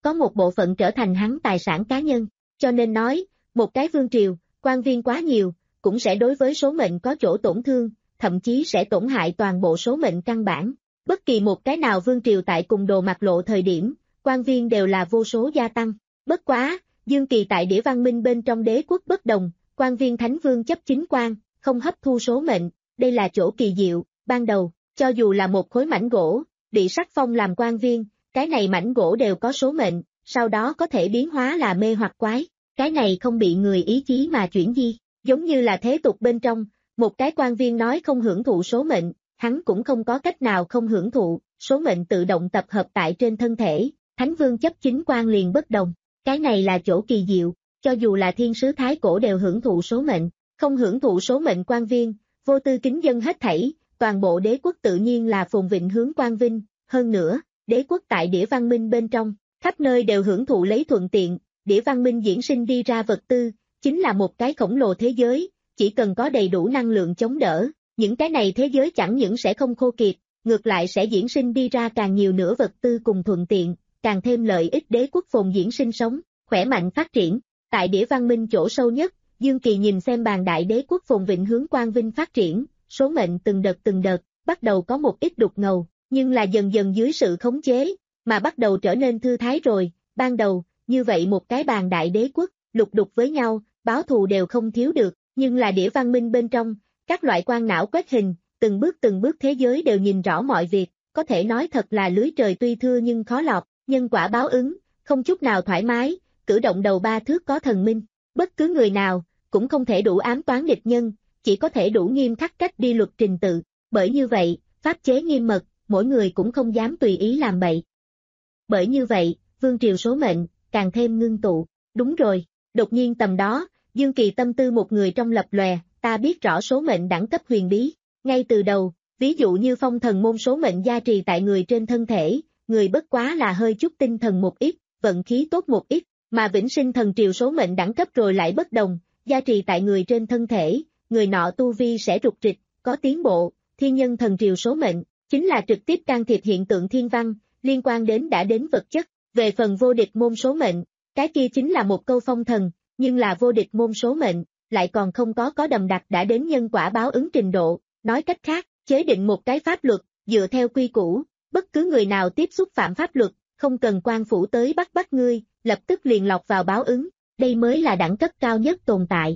có một bộ phận trở thành hắn tài sản cá nhân, cho nên nói, một cái vương triều, quan viên quá nhiều, cũng sẽ đối với số mệnh có chỗ tổn thương, thậm chí sẽ tổn hại toàn bộ số mệnh căn bản. Bất kỳ một cái nào vương triều tại cùng đồ mặt lộ thời điểm, quan viên đều là vô số gia tăng. Bất quá, Dương Kỳ tại Đĩa Văn Minh bên trong đế quốc bất đồng, quan viên thánh vương chấp chính quan, không hấp thu số mệnh, đây là chỗ kỳ diệu. Ban đầu, cho dù là một khối mảnh gỗ, bị sắc phong làm quan viên, cái này mảnh gỗ đều có số mệnh, sau đó có thể biến hóa là mê hoặc quái, cái này không bị người ý chí mà chuyển di, giống như là thế tục bên trong, một cái quan viên nói không hưởng thụ số mệnh, hắn cũng không có cách nào không hưởng thụ, số mệnh tự động tập hợp tại trên thân thể, thánh vương chấp chính quan liền bất đồng, cái này là chỗ kỳ diệu, cho dù là thiên sứ thái cổ đều hưởng thụ số mệnh, không hưởng thụ số mệnh quan viên, vô tư kính dân hết thảy, toàn bộ đế quốc tự nhiên là phồn vịnh hướng quang vinh, hơn nữa, đế quốc tại Đĩa Văn Minh bên trong, khắp nơi đều hưởng thụ lấy thuận tiện, Đĩa Văn Minh diễn sinh đi ra vật tư, chính là một cái khổng lồ thế giới, chỉ cần có đầy đủ năng lượng chống đỡ, những cái này thế giới chẳng những sẽ không khô kiệt, ngược lại sẽ diễn sinh đi ra càng nhiều nữa vật tư cùng thuận tiện, càng thêm lợi ích đế quốc phồn diễn sinh sống, khỏe mạnh phát triển. Tại Đĩa Văn Minh chỗ sâu nhất, Dương Kỳ nhìn xem bàn đại đế quốc phồn vịnh hướng quang vinh phát triển, số mệnh từng đợt từng đợt, bắt đầu có một ít đục ngầu, nhưng là dần dần dưới sự khống chế, mà bắt đầu trở nên thư thái rồi. Ban đầu, như vậy một cái bàn đại đế quốc, lục đục với nhau, báo thù đều không thiếu được, nhưng là Đĩa Văn Minh bên trong, các loại quan não quét hình, từng bước từng bước thế giới đều nhìn rõ mọi việc, có thể nói thật là lưới trời tuy thưa nhưng khó lọt, nhân quả báo ứng, không chút nào thoải mái, cử động đầu ba thước có thần minh, bất cứ người nào, cũng không thể đủ ám toán địch nhân, chỉ có thể đủ nghiêm khắc cách đi luật trình tự, bởi như vậy, pháp chế nghiêm mật, mỗi người cũng không dám tùy ý làm bậy. Bởi như vậy, vương triều số mệnh, càng thêm ngưng tụ, đúng rồi, đột nhiên tầm đó, Dương Kỳ tâm tư một người trong lập lòe, ta biết rõ số mệnh đẳng cấp huyền bí, ngay từ đầu, ví dụ như phong thần môn số mệnh gia trì tại người trên thân thể, người bất quá là hơi chút tinh thần một ít, vận khí tốt một ít, mà vĩnh sinh thần triều số mệnh đẳng cấp rồi lại bất đồng, gia trì tại người trên thân thể, người nọ tu vi sẽ rục rịch, có tiến bộ, thiên nhân thần triều số mệnh, chính là trực tiếp can thiệp hiện tượng thiên văn, liên quan đến đã đến vật chất, về phần vô địch môn số mệnh, cái kia chính là một câu phong thần, nhưng là vô địch môn số mệnh, lại còn không có có đầm đặc đã đến nhân quả báo ứng trình độ, nói cách khác, chế định một cái pháp luật, dựa theo quy củ, bất cứ người nào tiếp xúc phạm pháp luật, không cần quan phủ tới bắt bắt ngươi, lập tức liền lọt vào báo ứng, đây mới là đẳng cấp cao nhất tồn tại.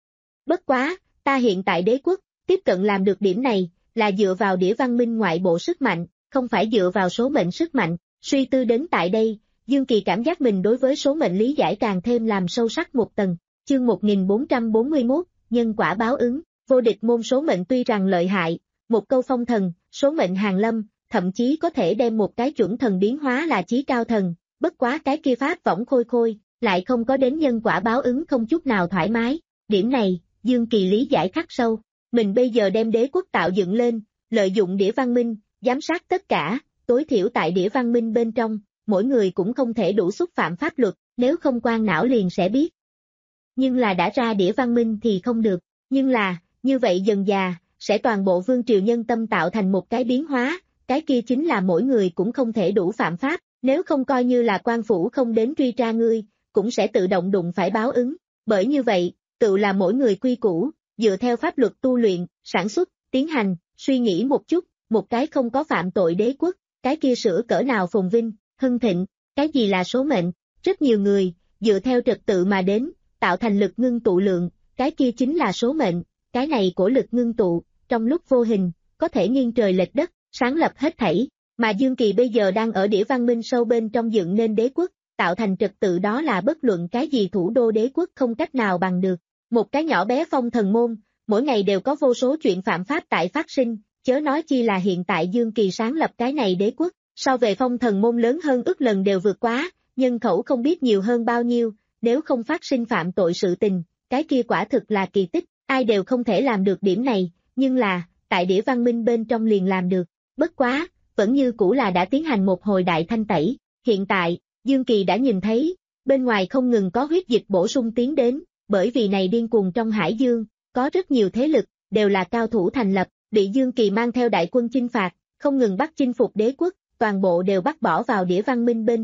Bất quá, ta hiện tại đế quốc, tiếp cận làm được điểm này, là dựa vào Đĩa Văn Minh ngoại bộ sức mạnh, không phải dựa vào số mệnh sức mạnh, suy tư đến tại đây, Dương Kỳ cảm giác mình đối với số mệnh lý giải càng thêm làm sâu sắc một tầng, chương một nghìn bốn trăm bốn mươi mốt, nhân quả báo ứng, vô địch môn số mệnh tuy rằng lợi hại, một câu phong thần, số mệnh hàng lâm, thậm chí có thể đem một cái chuẩn thần biến hóa là chí cao thần, bất quá cái kia pháp võng khôi khôi, lại không có đến nhân quả báo ứng không chút nào thoải mái, điểm này, Dương Kỳ lý giải khắc sâu, mình bây giờ đem đế quốc tạo dựng lên, lợi dụng Đĩa Văn Minh, giám sát tất cả, tối thiểu tại Đĩa Văn Minh bên trong, mỗi người cũng không thể đủ xúc phạm pháp luật, nếu không quan não liền sẽ biết. Nhưng là đã ra Đĩa Văn Minh thì không được, nhưng là, như vậy dần già, sẽ toàn bộ vương triều nhân tâm tạo thành một cái biến hóa, cái kia chính là mỗi người cũng không thể đủ phạm pháp, nếu không coi như là quan phủ không đến truy tra ngươi, cũng sẽ tự động đụng phải báo ứng, bởi như vậy, tự là mỗi người quy củ, dựa theo pháp luật tu luyện, sản xuất, tiến hành, suy nghĩ một chút, một cái không có phạm tội đế quốc, cái kia sửa cỡ nào phồn vinh, hưng thịnh, cái gì là số mệnh, rất nhiều người, dựa theo trật tự mà đến, tạo thành lực ngưng tụ lượng, cái kia chính là số mệnh, cái này của lực ngưng tụ, trong lúc vô hình, có thể nghiêng trời lệch đất, sáng lập hết thảy, mà Dương Kỳ bây giờ đang ở Đĩa Văn Minh sâu bên trong dựng nên đế quốc, tạo thành trật tự đó là bất luận cái gì thủ đô đế quốc không cách nào bằng được. Một cái nhỏ bé phong thần môn, mỗi ngày đều có vô số chuyện phạm pháp tại phát sinh, chớ nói chi là hiện tại Dương Kỳ sáng lập cái này đế quốc, so về phong thần môn lớn hơn ước lần đều vượt quá, nhân khẩu không biết nhiều hơn bao nhiêu, nếu không phát sinh phạm tội sự tình, cái kia quả thực là kỳ tích, ai đều không thể làm được điểm này, nhưng là, tại Đĩa Văn Minh bên trong liền làm được, bất quá, vẫn như cũ là đã tiến hành một hồi đại thanh tẩy, hiện tại, Dương Kỳ đã nhìn thấy, bên ngoài không ngừng có huyết dịch bổ sung tiến đến, bởi vì này điên cuồng trong hải dương, có rất nhiều thế lực, đều là cao thủ thành lập, bị Dương Kỳ mang theo đại quân chinh phạt, không ngừng bắt chinh phục đế quốc, toàn bộ đều bắt bỏ vào Đĩa Văn Minh bên trong,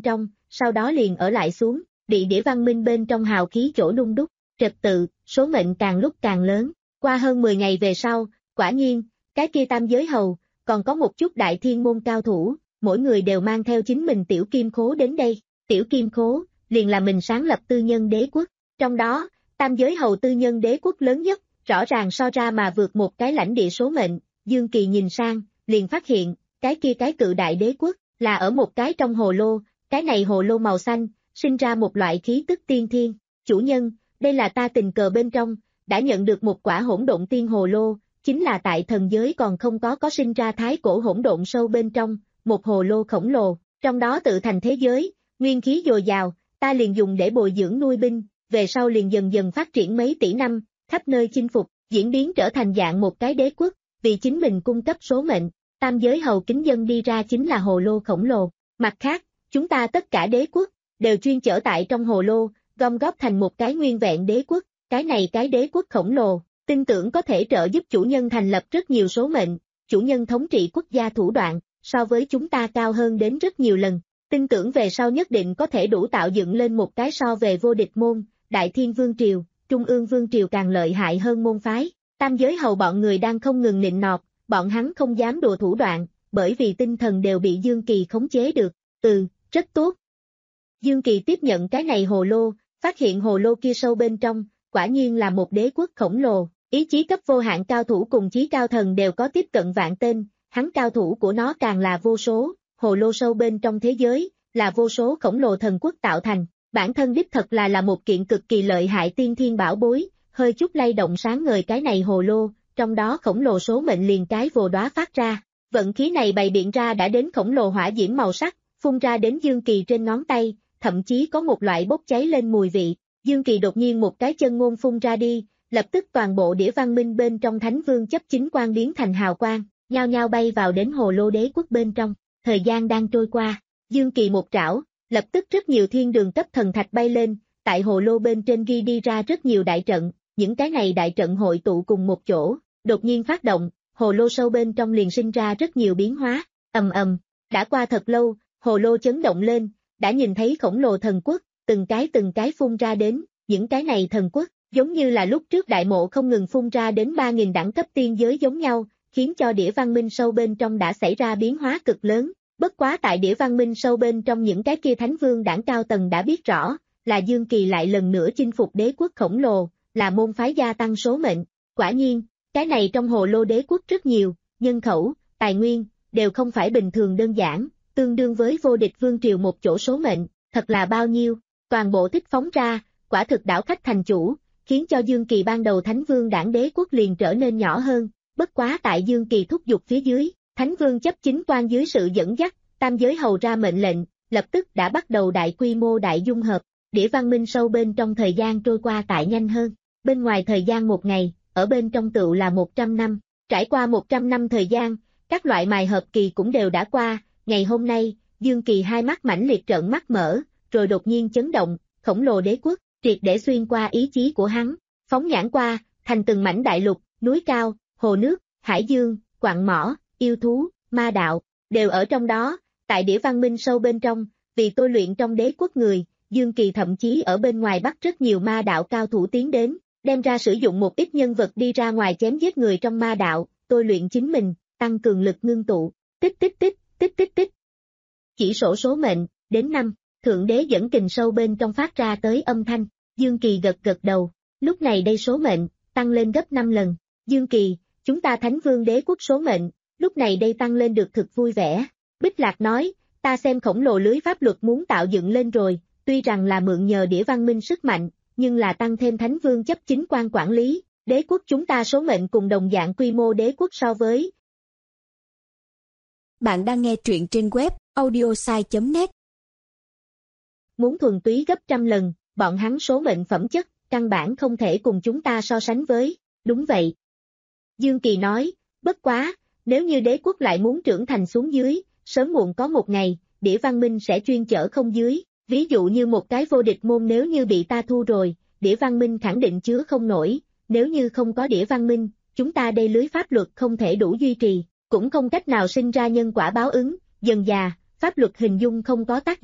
sau đó liền ở lại xuống, bị đĩa văn minh bên trong hào khí chỗ nung đúc, trật tự, số mệnh càng lúc càng lớn. Qua hơn mười ngày về sau, quả nhiên, cái kia tam giới hầu, còn có một chút đại thiên môn cao thủ, mỗi người đều mang theo chính mình tiểu kim khố đến đây. Tiểu kim khố, liền là mình sáng lập tư nhân đế quốc. Trong đó, tam giới hầu tư nhân đế quốc lớn nhất, rõ ràng so ra mà vượt một cái lãnh địa số mệnh. Dương Kỳ nhìn sang, liền phát hiện, cái kia cái cự đại đế quốc, là ở một cái trong hồ lô, cái này hồ lô màu xanh, sinh ra một loại khí tức tiên thiên. Chủ nhân, đây là ta tình cờ bên trong, đã nhận được một quả hỗn độn tiên hồ lô, chính là tại thần giới còn không có có sinh ra thái cổ hỗn độn sâu bên trong, một hồ lô khổng lồ, trong đó tự thành thế giới, nguyên khí dồi dào, ta liền dùng để bồi dưỡng nuôi binh, về sau liền dần dần phát triển mấy tỷ năm, khắp nơi chinh phục, diễn biến trở thành dạng một cái đế quốc, vì chính mình cung cấp số mệnh, tam giới hầu kính dân đi ra chính là hồ lô khổng lồ. Mặt khác, chúng ta tất cả đế quốc, đều chuyên chở tại trong hồ lô, gom góp thành một cái nguyên vẹn đế quốc, cái này cái đế quốc khổng lồ, tin tưởng có thể trợ giúp chủ nhân thành lập rất nhiều số mệnh, chủ nhân thống trị quốc gia thủ đoạn, so với chúng ta cao hơn đến rất nhiều lần, tin tưởng về sau nhất định có thể đủ tạo dựng lên một cái so về vô địch môn, đại thiên vương triều, trung ương vương triều càng lợi hại hơn môn phái. Tam giới hầu bọn người đang không ngừng nịnh nọt, bọn hắn không dám đùa thủ đoạn, bởi vì tinh thần đều bị Dương Kỳ khống chế được. Ừ, rất tốt. Dương Kỳ tiếp nhận cái này hồ lô, phát hiện hồ lô kia sâu bên trong, quả nhiên là một đế quốc khổng lồ, ý chí cấp vô hạn cao thủ cùng chí cao thần đều có tiếp cận vạn tên, hắn cao thủ của nó càng là vô số, hồ lô sâu bên trong thế giới, là vô số khổng lồ thần quốc tạo thành, bản thân đích thật là là một kiện cực kỳ lợi hại tiên thiên bảo bối, hơi chút lay động sáng ngời cái này hồ lô, trong đó khổng lồ số mệnh liền cái vồ đóa phát ra, vận khí này bày biện ra đã đến khổng lồ hỏa diễm màu sắc, phun ra đến Dương Kỳ trên ngón tay, thậm chí có một loại bốc cháy lên mùi vị, Dương Kỳ đột nhiên một cái chân ngôn phun ra đi, lập tức toàn bộ đĩa văn minh bên trong thánh vương chấp chính quan biến thành hào quang, nhao nhao bay vào đến hồ lô đế quốc bên trong, thời gian đang trôi qua, Dương Kỳ một trảo, lập tức rất nhiều thiên đường cấp thần thạch bay lên, tại hồ lô bên trên ghi đi ra rất nhiều đại trận, những cái này đại trận hội tụ cùng một chỗ, đột nhiên phát động, hồ lô sâu bên trong liền sinh ra rất nhiều biến hóa, ầm ầm, đã qua thật lâu, hồ lô chấn động lên, đã nhìn thấy khổng lồ thần quốc, từng cái từng cái phun ra đến, những cái này thần quốc, giống như là lúc trước đại mộ không ngừng phun ra đến ba nghìn đẳng cấp tiên giới giống nhau, khiến cho đĩa văn minh sâu bên trong đã xảy ra biến hóa cực lớn, bất quá tại đĩa văn minh sâu bên trong những cái kia thánh vương đẳng cao tầng đã biết rõ, là Dương Kỳ lại lần nữa chinh phục đế quốc khổng lồ, là môn phái gia tăng số mệnh, quả nhiên, cái này trong hồ lô đế quốc rất nhiều, nhân khẩu, tài nguyên, đều không phải bình thường đơn giản, tương đương với vô địch vương triều một chỗ số mệnh, thật là bao nhiêu, toàn bộ thích phóng ra, quả thực đảo khách thành chủ, khiến cho Dương Kỳ ban đầu thánh vương đảng đế quốc liền trở nên nhỏ hơn, bất quá tại Dương Kỳ thúc giục phía dưới, thánh vương chấp chính quan dưới sự dẫn dắt, tam giới hầu ra mệnh lệnh, lập tức đã bắt đầu đại quy mô đại dung hợp, đĩa văn minh sâu bên trong thời gian trôi qua tại nhanh hơn, bên ngoài thời gian một ngày, ở bên trong tựu là một trăm năm, trải qua một trăm năm thời gian, các loại mài hợp kỳ cũng đều đã qua, ngày hôm nay, Dương Kỳ hai mắt mãnh liệt trợn mắt mở, rồi đột nhiên chấn động, khổng lồ đế quốc, triệt để xuyên qua ý chí của hắn, phóng nhãn qua, thành từng mảnh đại lục, núi cao, hồ nước, hải dương, quặng mỏ, yêu thú, ma đạo, đều ở trong đó, tại đĩa văn minh sâu bên trong, vì tôi luyện trong đế quốc người, Dương Kỳ thậm chí ở bên ngoài bắt rất nhiều ma đạo cao thủ tiến đến, đem ra sử dụng một ít nhân vật đi ra ngoài chém giết người trong ma đạo, tôi luyện chính mình, tăng cường lực ngưng tụ, tích tích tích, tích tích tích. Chỉ sổ số mệnh, đến năm, thượng đế dẫn kình sâu bên trong phát ra tới âm thanh, Dương Kỳ gật gật đầu, lúc này đây số mệnh, tăng lên gấp năm lần, Dương Kỳ, chúng ta thánh vương đế quốc số mệnh, lúc này đây tăng lên được thực vui vẻ, Bích Lạc nói, ta xem khổng lồ lưới pháp luật muốn tạo dựng lên rồi, tuy rằng là mượn nhờ đĩa văn minh sức mạnh, nhưng là tăng thêm thánh vương chấp chính quan quản lý, đế quốc chúng ta số mệnh cùng đồng dạng quy mô đế quốc so với. Bạn đang nghe truyện trên web audiosai chấm net. Muốn thuần túy gấp trăm lần, bọn hắn số mệnh phẩm chất, căn bản không thể cùng chúng ta so sánh với, đúng vậy. Dương Kỳ nói, bất quá, nếu như đế quốc lại muốn trưởng thành xuống dưới, sớm muộn có một ngày, đĩa văn minh sẽ chuyên chở không dưới, ví dụ như một cái vô địch môn nếu như bị ta thu rồi, đĩa văn minh khẳng định chứa không nổi, nếu như không có đĩa văn minh, chúng ta đây lưới pháp luật không thể đủ duy trì, cũng không cách nào sinh ra nhân quả báo ứng, dần già, pháp luật hình dung không có tác dụng,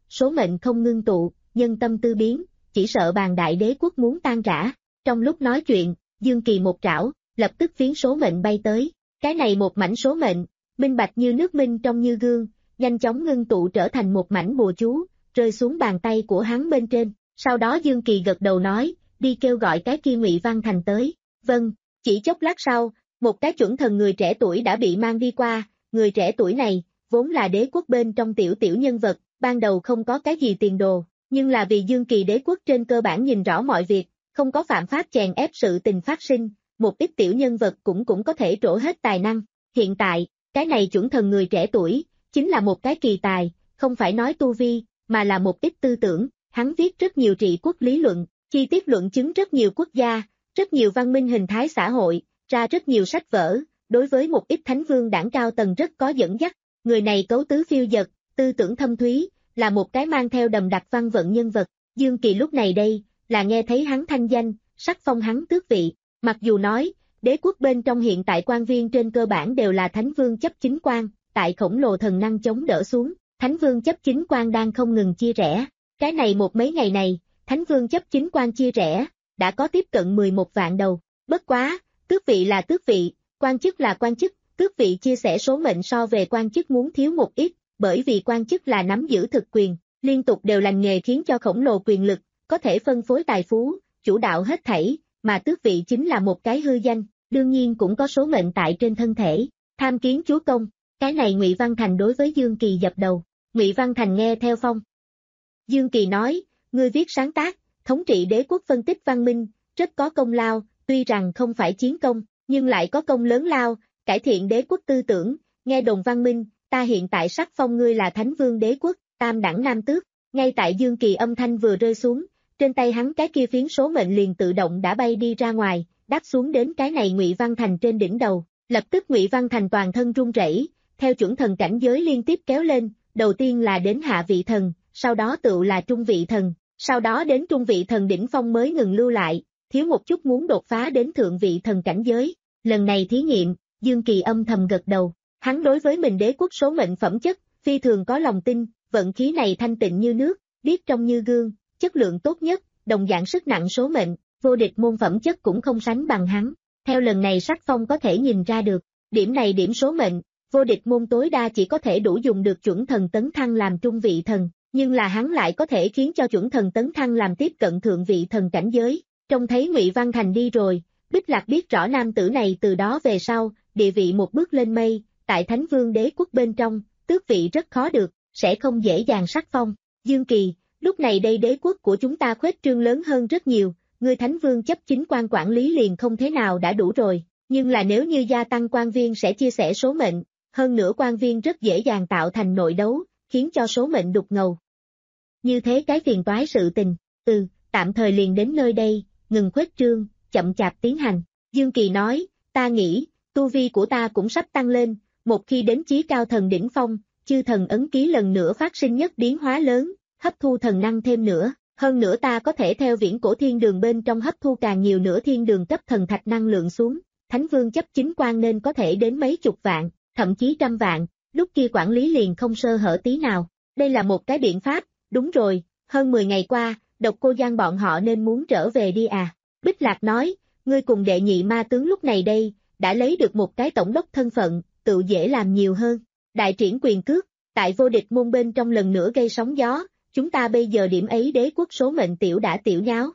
số mệnh không ngưng tụ, nhân tâm tư biến, chỉ sợ bàn đại đế quốc muốn tan rã. Trong lúc nói chuyện, Dương Kỳ một trảo, lập tức phiến số mệnh bay tới. Cái này một mảnh số mệnh, minh bạch như nước minh trong như gương, nhanh chóng ngưng tụ trở thành một mảnh bùa chú, rơi xuống bàn tay của hắn bên trên. Sau đó Dương Kỳ gật đầu nói, đi kêu gọi cái kia Ngụy Văn Thành tới. Vâng, chỉ chốc lát sau, một cái chuẩn thần người trẻ tuổi đã bị mang đi qua. Người trẻ tuổi này, vốn là đế quốc bên trong tiểu tiểu nhân vật, ban đầu không có cái gì tiền đồ, nhưng là vì Dương Kỳ đế quốc trên cơ bản nhìn rõ mọi việc, không có phạm pháp chèn ép sự tình phát sinh, một ít tiểu nhân vật cũng cũng có thể trổ hết tài năng. Hiện tại, cái này chuẩn thần người trẻ tuổi, chính là một cái kỳ tài, không phải nói tu vi, mà là một ít tư tưởng. Hắn viết rất nhiều trị quốc lý luận, chi tiết luận chứng rất nhiều quốc gia, rất nhiều văn minh hình thái xã hội, ra rất nhiều sách vở, đối với một ít thánh vương đẳng cao tầng rất có dẫn dắt. Người này cấu tứ phiêu dật, tư tưởng thâm thúy, là một cái mang theo đầm đặc văn vận nhân vật. Dương Kỳ lúc này đây, là nghe thấy hắn thanh danh, sắc phong hắn tước vị. Mặc dù nói, đế quốc bên trong hiện tại quan viên trên cơ bản đều là thánh vương chấp chính quan, tại khổng lồ thần năng chống đỡ xuống, thánh vương chấp chính quan đang không ngừng chia rẽ. Cái này một mấy ngày này, thánh vương chấp chính quan chia rẽ, đã có tiếp cận mười một vạn đầu. Bất quá, tước vị là tước vị, quan chức là quan chức, tước vị chia sẻ số mệnh so về quan chức muốn thiếu một ít, bởi vì quan chức là nắm giữ thực quyền, liên tục đều lành nghề khiến cho khổng lồ quyền lực, có thể phân phối tài phú, chủ đạo hết thảy, mà tước vị chính là một cái hư danh, đương nhiên cũng có số mệnh tại trên thân thể. Tham kiến chúa công, cái này Ngụy Văn Thành đối với Dương Kỳ dập đầu. Ngụy Văn Thành nghe theo phong. Dương Kỳ nói, ngươi viết sáng tác, thống trị đế quốc phân tích văn minh, rất có công lao, tuy rằng không phải chiến công, nhưng lại có công lớn lao, cải thiện đế quốc tư tưởng, nghe đồn văn minh, ta hiện tại sắc phong ngươi là thánh vương đế quốc, tam đẳng nam tước. Ngay tại Dương Kỳ âm thanh vừa rơi xuống, trên tay hắn cái kia phiến số mệnh liền tự động đã bay đi ra ngoài, đáp xuống đến cái này Ngụy Văn Thành trên đỉnh đầu. Lập tức Ngụy Văn Thành toàn thân run rẩy, theo chuẩn thần cảnh giới liên tiếp kéo lên, đầu tiên là đến hạ vị thần, sau đó tựu là trung vị thần, sau đó đến trung vị thần đỉnh phong mới ngừng lưu lại, thiếu một chút muốn đột phá đến thượng vị thần cảnh giới. Lần này thí nghiệm, Dương Kỳ âm thầm gật đầu, hắn đối với mình đế quốc số mệnh phẩm chất, phi thường có lòng tin, vận khí này thanh tịnh như nước, điếc trong như gương, chất lượng tốt nhất, đồng dạng sức nặng số mệnh, vô địch môn phẩm chất cũng không sánh bằng hắn. Theo lần này sắc phong có thể nhìn ra được, điểm này điểm số mệnh, vô địch môn tối đa chỉ có thể đủ dùng được chuẩn thần tấn thăng làm trung vị thần, nhưng là hắn lại có thể khiến cho chuẩn thần tấn thăng làm tiếp cận thượng vị thần cảnh giới. Trông thấy Ngụy Văn Thành đi rồi, Bích Lạc biết rõ nam tử này từ đó về sau, địa vị một bước lên mây, tại Thánh Vương đế quốc bên trong, tước vị rất khó được, sẽ không dễ dàng sắc phong. Dương Kỳ, lúc này đây đế quốc của chúng ta khuếch trương lớn hơn rất nhiều, ngươi Thánh Vương chấp chính quan quản lý liền không thế nào đã đủ rồi, nhưng là nếu như gia tăng quan viên sẽ chia sẻ số mệnh, hơn nữa quan viên rất dễ dàng tạo thành nội đấu, khiến cho số mệnh đục ngầu. Như thế cái phiền toái sự tình, ừ, tạm thời liền đến nơi đây, ngừng khuếch trương, chậm chạp tiến hành. Dương Kỳ nói, ta nghĩ, tu vi của ta cũng sắp tăng lên, một khi đến chí cao thần đỉnh phong, chư thần ấn ký lần nữa phát sinh nhất biến hóa lớn, hấp thu thần năng thêm nữa, hơn nữa ta có thể theo viễn cổ thiên đường bên trong hấp thu càng nhiều nữa thiên đường cấp thần thạch năng lượng xuống, Thánh Vương chấp chính quan nên có thể đến mấy chục vạn, thậm chí trăm vạn, lúc kia quản lý liền không sơ hở tí nào. Đây là một cái biện pháp, đúng rồi, hơn mười ngày qua, Độc Cô Giang bọn họ nên muốn trở về đi à. Bích Lạc nói, ngươi cùng đệ nhị ma tướng lúc này đây, đã lấy được một cái tổng đốc thân phận, tự dễ làm nhiều hơn. Đại triển quyền cước, tại vô địch môn bên trong lần nữa gây sóng gió, chúng ta bây giờ điểm ấy đế quốc số mệnh tiểu đã tiểu nháo.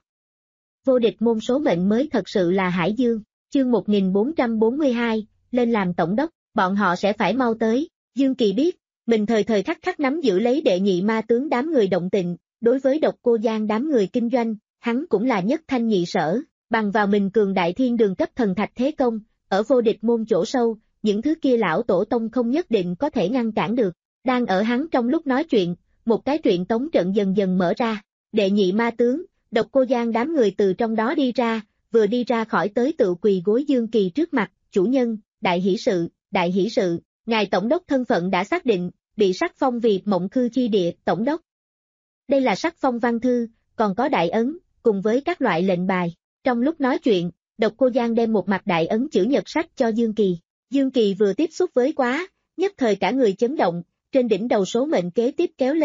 Vô địch môn số mệnh mới thật sự là Hải Dương, chương một nghìn bốn trăm bốn mươi hai, lên làm tổng đốc, bọn họ sẽ phải mau tới. Dương Kỳ biết, mình thời thời khắc khắc nắm giữ lấy đệ nhị ma tướng đám người động tịnh, đối với Độc Cô Giang đám người kinh doanh, hắn cũng là nhất thanh nhị sở, bằng vào mình cường đại thiên đường cấp thần thạch thế công, ở vô địch môn chỗ sâu, những thứ kia lão tổ tông không nhất định có thể ngăn cản được. Đang ở hắn trong lúc nói chuyện, một cái truyện tống trận dần dần mở ra, đệ nhị ma tướng, Độc Cô Giang đám người từ trong đó đi ra, vừa đi ra khỏi tới tự quỳ gối Dương Kỳ trước mặt, chủ nhân, đại hỷ sự, đại hỷ sự, ngài tổng đốc thân phận đã xác định, bị sắc phong vì Mộng Khư chi địa tổng đốc. Đây là sắc phong văn thư, còn có đại ấn, cùng với các loại lệnh bài. Trong lúc nói chuyện, Độc Cô Giang đem một mặt đại ấn chữ nhật sách cho Dương Kỳ. Dương Kỳ vừa tiếp xúc với quá, nhất thời cả người chấn động, trên đỉnh đầu số mệnh kế tiếp kéo lên,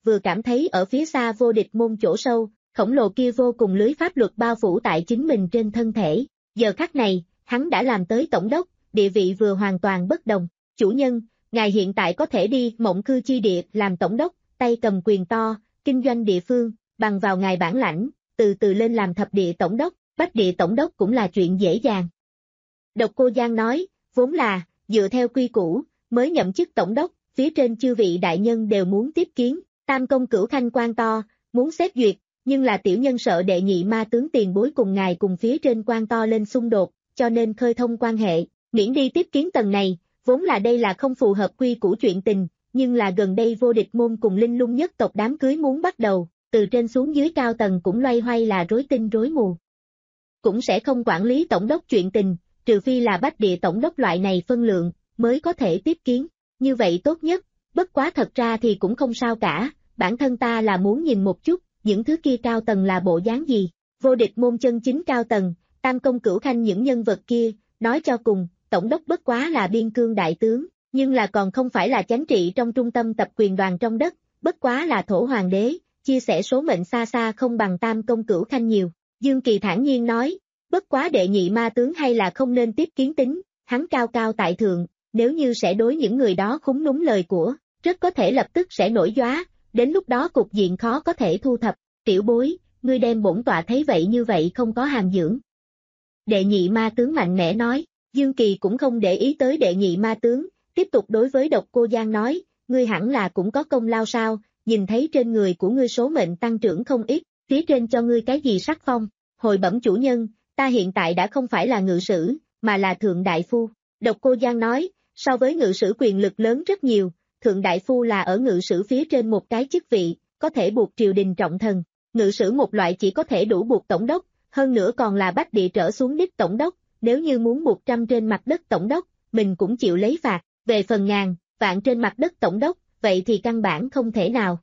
vừa cảm thấy ở phía xa vô địch môn chỗ sâu, khổng lồ kia vô cùng lưới pháp luật bao phủ tại chính mình trên thân thể. Giờ khắc này, hắn đã làm tới tổng đốc, địa vị vừa hoàn toàn bất đồng. Chủ nhân, ngài hiện tại có thể đi Mộng Cư chi địa làm tổng đốc, tay cầm quyền to, kinh doanh địa phương, bằng vào ngài bản lãnh, từ từ lên làm thập địa tổng đốc, bách địa tổng đốc cũng là chuyện dễ dàng. Độc Cô Giang nói, vốn là, dựa theo quy củ, mới nhậm chức tổng đốc, phía trên chư vị đại nhân đều muốn tiếp kiến, Tam Công Cửu Khanh quan to, muốn xét duyệt, nhưng là tiểu nhân sợ đệ nhị ma tướng tiền bối cùng ngài cùng phía trên quan to lên xung đột, cho nên khơi thông quan hệ, miễn đi tiếp kiến tầng này, vốn là đây là không phù hợp quy củ chuyện tình, nhưng là gần đây vô địch môn cùng linh lung nhất tộc đám cưới muốn bắt đầu, từ trên xuống dưới cao tầng cũng loay hoay là rối tinh rối mù. Cũng sẽ không quản lý tổng đốc chuyện tình, trừ phi là bách địa tổng đốc loại này phân lượng, mới có thể tiếp kiến, như vậy tốt nhất, bất quá thật ra thì cũng không sao cả, bản thân ta là muốn nhìn một chút, những thứ kia cao tầng là bộ dáng gì, vô địch môn chân chính cao tầng, Tam Công Cửu Khanh những nhân vật kia, nói cho cùng, tổng đốc bất quá là biên cương đại tướng, nhưng là còn không phải là chánh trị trong trung tâm tập quyền đoàn trong đất, bất quá là thổ hoàng đế, chia sẻ số mệnh xa xa không bằng Tam Công Cửu Khanh nhiều. Dương Kỳ thản nhiên nói, bất quá đệ nhị ma tướng hay là không nên tiếp kiến tính, hắn cao cao tại thượng, nếu như sẽ đối những người đó khúng núm lời của, rất có thể lập tức sẽ nổi gióa, đến lúc đó cục diện khó có thể thu thập, tiểu bối, ngươi đem bổn tọa thấy vậy như vậy không có hàm dưỡng. Đệ nhị ma tướng mạnh mẽ nói, Dương Kỳ cũng không để ý tới đệ nhị ma tướng, tiếp tục đối với Độc Cô Giang nói, ngươi hẳn là cũng có công lao sao, nhìn thấy trên người của ngươi số mệnh tăng trưởng không ít, phía trên cho ngươi cái gì sắc phong, hồi bẩm chủ nhân, ta hiện tại đã không phải là ngự sử, mà là thượng đại phu. Độc Cô Giang nói, so với ngự sử quyền lực lớn rất nhiều, thượng đại phu là ở ngự sử phía trên một cái chức vị, có thể buộc triều đình trọng thần, ngự sử một loại chỉ có thể đủ buộc tổng đốc, hơn nữa còn là bách địa trở xuống đích tổng đốc, nếu như muốn buộc trăm trên mặt đất tổng đốc, mình cũng chịu lấy phạt, về phần ngàn, vạn trên mặt đất tổng đốc, vậy thì căn bản không thể nào.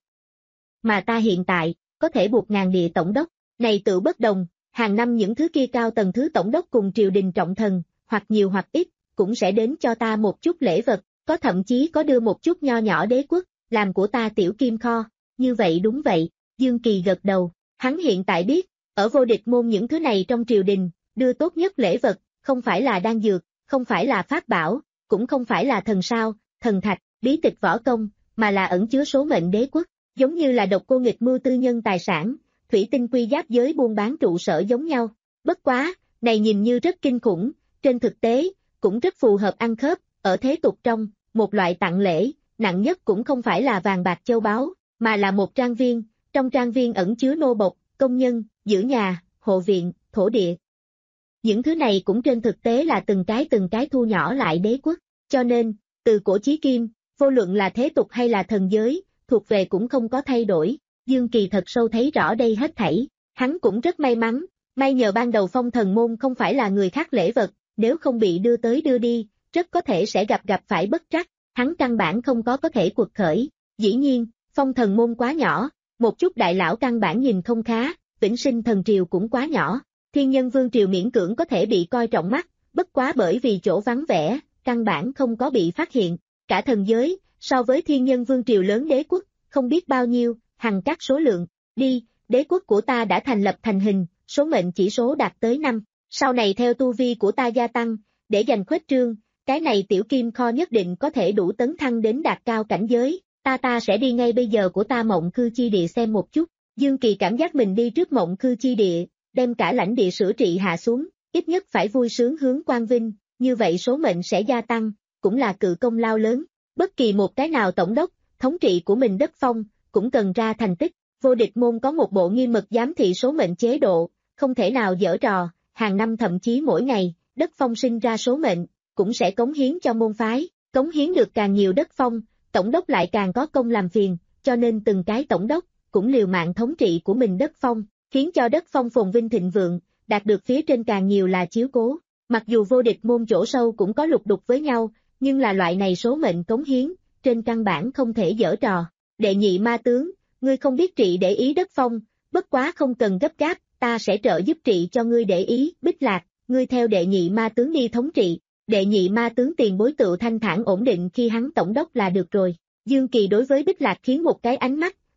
Mà ta hiện tại, có thể buộc ngàn địa tổng đốc, này tự bất đồng, hàng năm những thứ kia cao tầng thứ tổng đốc cùng triều đình trọng thần, hoặc nhiều hoặc ít, cũng sẽ đến cho ta một chút lễ vật, có thậm chí có đưa một chút nho nhỏ đế quốc, làm của ta tiểu kim kho, như vậy đúng vậy, Dương Kỳ gật đầu, hắn hiện tại biết, ở vô địch môn những thứ này trong triều đình, đưa tốt nhất lễ vật, không phải là đan dược, không phải là pháp bảo, cũng không phải là thần sao, thần thạch, bí tịch võ công, mà là ẩn chứa số mệnh đế quốc, giống như là Độc Cô nghịch mưu tư nhân tài sản, thủy tinh quy giáp giới buôn bán trụ sở giống nhau. Bất quá, này nhìn như rất kinh khủng, trên thực tế, cũng rất phù hợp ăn khớp, ở thế tục trong, một loại tặng lễ, nặng nhất cũng không phải là vàng bạc châu báu, mà là một trang viên, trong trang viên ẩn chứa nô bộc, công nhân, giữ nhà, hộ viện, thổ địa. Những thứ này cũng trên thực tế là từng cái từng cái thu nhỏ lại đế quốc, cho nên, từ cổ chí kim, vô luận là thế tục hay là thần giới, thuộc về cũng không có thay đổi. Dương Kỳ thật sâu thấy rõ đây hết thảy, hắn cũng rất may mắn, may nhờ ban đầu phong thần môn không phải là người khác lễ vật, nếu không bị đưa tới đưa đi, rất có thể sẽ gặp gặp phải bất trắc, hắn căn bản không có có thể quật khởi. Dĩ nhiên, phong thần môn quá nhỏ, một chút đại lão căn bản nhìn không khá, vĩnh sinh thần triều cũng quá nhỏ, thiên nhân vương triều miễn cưỡng có thể bị coi trọng mắt, bất quá bởi vì chỗ vắng vẻ, căn bản không có bị phát hiện, cả thần giới, so với thiên nhân vương triều lớn đế quốc, không biết bao nhiêu, hằng các số lượng, đi, đế quốc của ta đã thành lập thành hình, số mệnh chỉ số đạt tới năm, sau này theo tu vi của ta gia tăng, để giành khuếch trương, cái này tiểu kim kho nhất định có thể đủ tấn thăng đến đạt cao cảnh giới, ta ta sẽ đi ngay bây giờ của ta Mộng Cư chi địa xem một chút. Dương Kỳ cảm giác mình đi trước Mộng Cư chi địa, đem cả lãnh địa sửa trị hạ xuống, ít nhất phải vui sướng hướng quang vinh, như vậy số mệnh sẽ gia tăng, cũng là cự công lao lớn, bất kỳ một cái nào tổng đốc, thống trị của mình đất phong, cũng cần ra thành tích, vô địch môn có một bộ nghiêm mật giám thị số mệnh chế độ, không thể nào giở trò, hàng năm thậm chí mỗi ngày, đất phong sinh ra số mệnh, cũng sẽ cống hiến cho môn phái, cống hiến được càng nhiều đất phong, tổng đốc lại càng có công làm phiền, cho nên từng cái tổng đốc, cũng liều mạng thống trị của mình đất phong, khiến cho đất phong phồn vinh thịnh vượng, đạt được phía trên càng nhiều là chiếu cố, mặc dù vô địch môn chỗ sâu cũng có lục đục với nhau, nhưng là loại này số mệnh cống hiến, trên căn bản không thể giở trò. Đệ nhị ma tướng, ngươi không biết trị để ý đất phong, bất quá không cần gấp gáp, ta sẽ trợ giúp trị cho ngươi để ý, Bích Lạc, ngươi theo đệ nhị ma tướng đi thống trị, đệ nhị ma tướng tiền bối tự thanh thản ổn định khi hắn tổng đốc là được rồi. Dương Kỳ đối với Bích Lạc khiến một cái ánh mắt,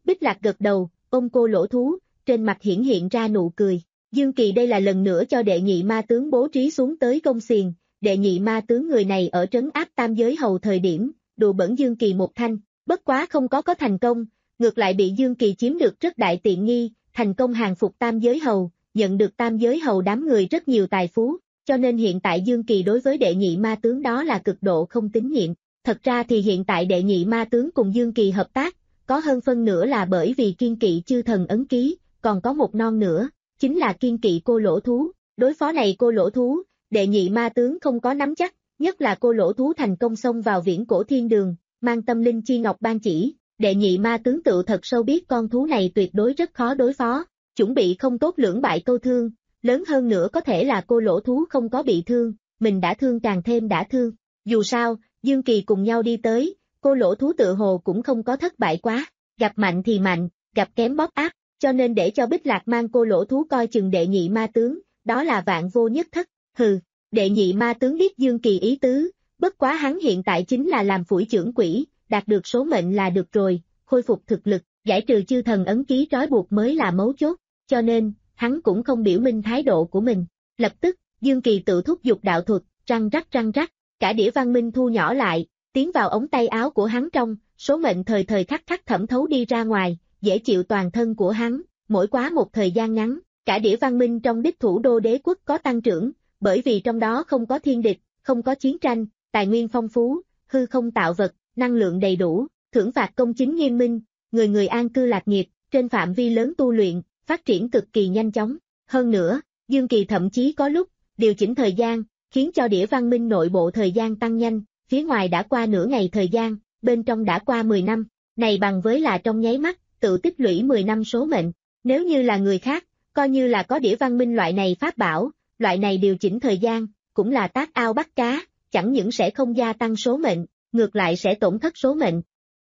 Bích Lạc gật đầu, ôm cô lỗ thú, trên mặt hiển hiện ra nụ cười. Dương Kỳ đây là lần nữa cho đệ nhị ma tướng bố trí xuống tới công xiềng, đệ nhị ma tướng người này ở trấn áp tam giới hầu thời điểm, đùa bẩn Dương Kỳ một thanh, bất quá không có có thành công, ngược lại bị Dương Kỳ chiếm được rất đại tiện nghi, thành công hàng phục tam giới hầu, nhận được tam giới hầu đám người rất nhiều tài phú, cho nên hiện tại Dương Kỳ đối với đệ nhị ma tướng đó là cực độ không tín nhiệm. Thật ra thì hiện tại đệ nhị ma tướng cùng Dương Kỳ hợp tác, có hơn phân nửa là bởi vì kiên kỵ chư thần ấn ký, còn có một non nữa, chính là kiên kỵ cô lỗ thú. Đối phó này cô lỗ thú, đệ nhị ma tướng không có nắm chắc, nhất là cô lỗ thú thành công xông vào viễn cổ thiên đường, mang tâm linh chi ngọc ban chỉ, đệ nhị ma tướng tự thật sâu biết con thú này tuyệt đối rất khó đối phó, chuẩn bị không tốt lưỡng bại câu thương, lớn hơn nữa có thể là cô lỗ thú không có bị thương, mình đã thương càng thêm đã thương. Dù sao, Dương Kỳ cùng nhau đi tới, cô lỗ thú tự hồ cũng không có thất bại quá, gặp mạnh thì mạnh, gặp kém bóp áp, cho nên để cho Bích Lạc mang cô lỗ thú coi chừng đệ nhị ma tướng, đó là vạn vô nhất thất. Hừ, đệ nhị ma tướng biết Dương Kỳ ý tứ, bất quá hắn hiện tại chính là làm phủi trưởng quỷ, đạt được số mệnh là được rồi, khôi phục thực lực, giải trừ chư thần ấn ký trói buộc mới là mấu chốt, cho nên, hắn cũng không biểu minh thái độ của mình. Lập tức, Dương Kỳ tự thúc giục đạo thuật, răng rắc răng rắc, cả đĩa văn minh thu nhỏ lại, tiến vào ống tay áo của hắn trong, số mệnh thời thời khắc khắc thẩm thấu đi ra ngoài, dễ chịu toàn thân của hắn, mỗi quá một thời gian ngắn, cả đĩa văn minh trong đích thủ đô đế quốc có tăng trưởng, bởi vì trong đó không có thiên địch, không có chiến tranh, tài nguyên phong phú, hư không tạo vật, năng lượng đầy đủ, thưởng phạt công chính nghiêm minh, người người an cư lạc nghiệp, trên phạm vi lớn tu luyện, phát triển cực kỳ nhanh chóng. Hơn nữa, Dương Kỳ thậm chí có lúc, điều chỉnh thời gian, khiến cho đĩa văn minh nội bộ thời gian tăng nhanh, phía ngoài đã qua nửa ngày thời gian, bên trong đã qua mười năm, này bằng với là trong nháy mắt, tự tích lũy mười năm số mệnh. Nếu như là người khác, coi như là có đĩa văn minh loại này pháp bảo, loại này điều chỉnh thời gian, cũng là tác ao bắt cá, chẳng những sẽ không gia tăng số mệnh, ngược lại sẽ tổn thất số mệnh.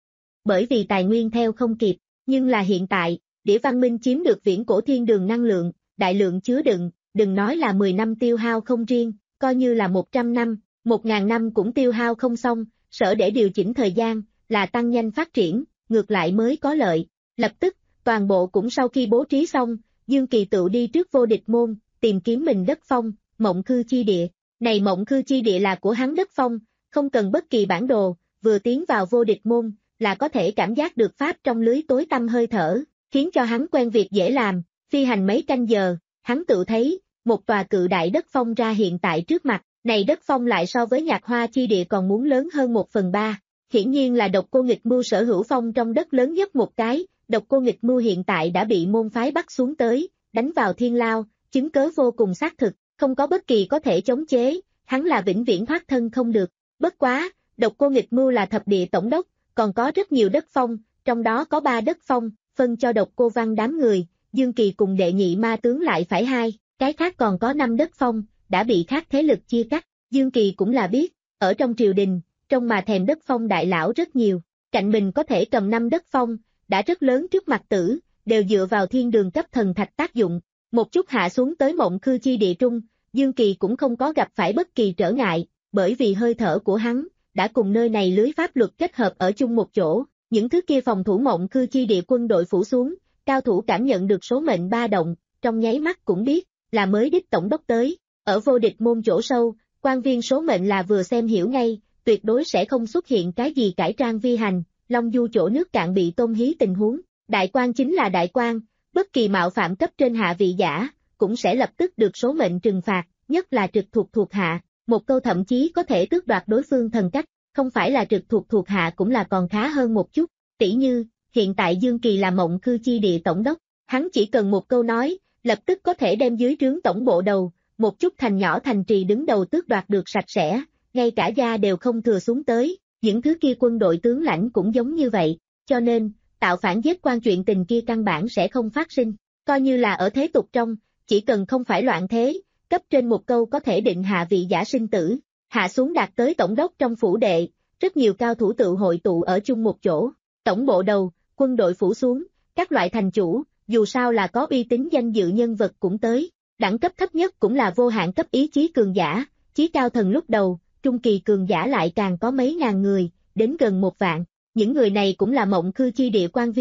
Bởi vì tài nguyên theo không kịp, nhưng là hiện tại, đĩa văn minh chiếm được viễn cổ thiên đường năng lượng, đại lượng chứa đựng, đừng nói là mười năm tiêu hao không riêng, coi như là một trăm năm, một ngàn năm cũng tiêu hao không xong, sở để điều chỉnh thời gian, là tăng nhanh phát triển, ngược lại mới có lợi. Lập tức, toàn bộ cũng sau khi bố trí xong, Dương Kỳ tự đi trước vô địch môn, tìm kiếm mình đất phong, mộng khư chi địa. Này mộng khư chi địa là của hắn đất phong, không cần bất kỳ bản đồ, vừa tiến vào vô địch môn, là có thể cảm giác được pháp trong lưới tối tăm hơi thở, khiến cho hắn quen việc dễ làm, phi hành mấy canh giờ, hắn tự thấy, một tòa cự đại đất phong ra hiện tại trước mặt, này đất phong lại so với nhạc hoa chi địa còn muốn lớn hơn một phần ba, hiển nhiên là độc cô nghịch mưu sở hữu phong trong đất lớn nhất một cái, độc cô nghịch mưu hiện tại đã bị môn phái bắt xuống tới, đánh vào thiên lao, chứng cớ vô cùng xác thực, không có bất kỳ có thể chống chế, hắn là vĩnh viễn thoát thân không được, bất quá, độc cô nghịch mưu là thập địa tổng đốc, còn có rất nhiều đất phong, trong đó có ba đất phong, phân cho độc cô văn đám người, Dương Kỳ cùng đệ nhị ma tướng lại phải hai, cái khác còn có năm đất phong, đã bị khác thế lực chia cắt, Dương Kỳ cũng là biết, ở trong triều đình, trong mà thèm đất phong đại lão rất nhiều, cạnh mình có thể cầm năm đất phong, đã rất lớn trước mặt tử, đều dựa vào thiên đường cấp thần thạch tác dụng, một chút hạ xuống tới mộng khư chi địa trung, Dương Kỳ cũng không có gặp phải bất kỳ trở ngại, bởi vì hơi thở của hắn, đã cùng nơi này lưới pháp luật kết hợp ở chung một chỗ, những thứ kia phòng thủ mộng khư chi địa quân đội phủ xuống, cao thủ cảm nhận được số mệnh ba động, trong nháy mắt cũng biết, là mới đích tổng đốc tới, ở vô địch môn chỗ sâu, quan viên số mệnh là vừa xem hiểu ngay, tuyệt đối sẽ không xuất hiện cái gì cải trang vi hành, long du chỗ nước cạn bị tôn hí tình huống, đại quan chính là đại quan, bất kỳ mạo phạm cấp trên hạ vị giả, cũng sẽ lập tức được số mệnh trừng phạt, nhất là trực thuộc thuộc hạ, một câu thậm chí có thể tước đoạt đối phương thần cách, không phải là trực thuộc thuộc hạ cũng là còn khá hơn một chút, tỷ như, hiện tại Dương Kỳ là mộng khư chi địa tổng đốc, hắn chỉ cần một câu nói, lập tức có thể đem dưới trướng tổng bộ đầu, một chút thành nhỏ thành trì đứng đầu tước đoạt được sạch sẽ, ngay cả gia đều không thừa xuống tới, những thứ kia quân đội tướng lãnh cũng giống như vậy, cho nên, tạo phản giết quan chuyện tình kia căn bản sẽ không phát sinh, coi như là ở thế tục trong, chỉ cần không phải loạn thế, cấp trên một câu có thể định hạ vị giả sinh tử, hạ xuống đạt tới tổng đốc trong phủ đệ, rất nhiều cao thủ tự hội tụ ở chung một chỗ, tổng bộ đầu, quân đội phủ xuống, các loại thành chủ, dù sao là có uy tín danh dự nhân vật cũng tới, đẳng cấp thấp nhất cũng là vô hạn cấp ý chí cường giả, chí cao thần lúc đầu, trung kỳ cường giả lại càng có mấy ngàn người, đến gần một vạn, những người này cũng là mộng khư chi địa quan viên,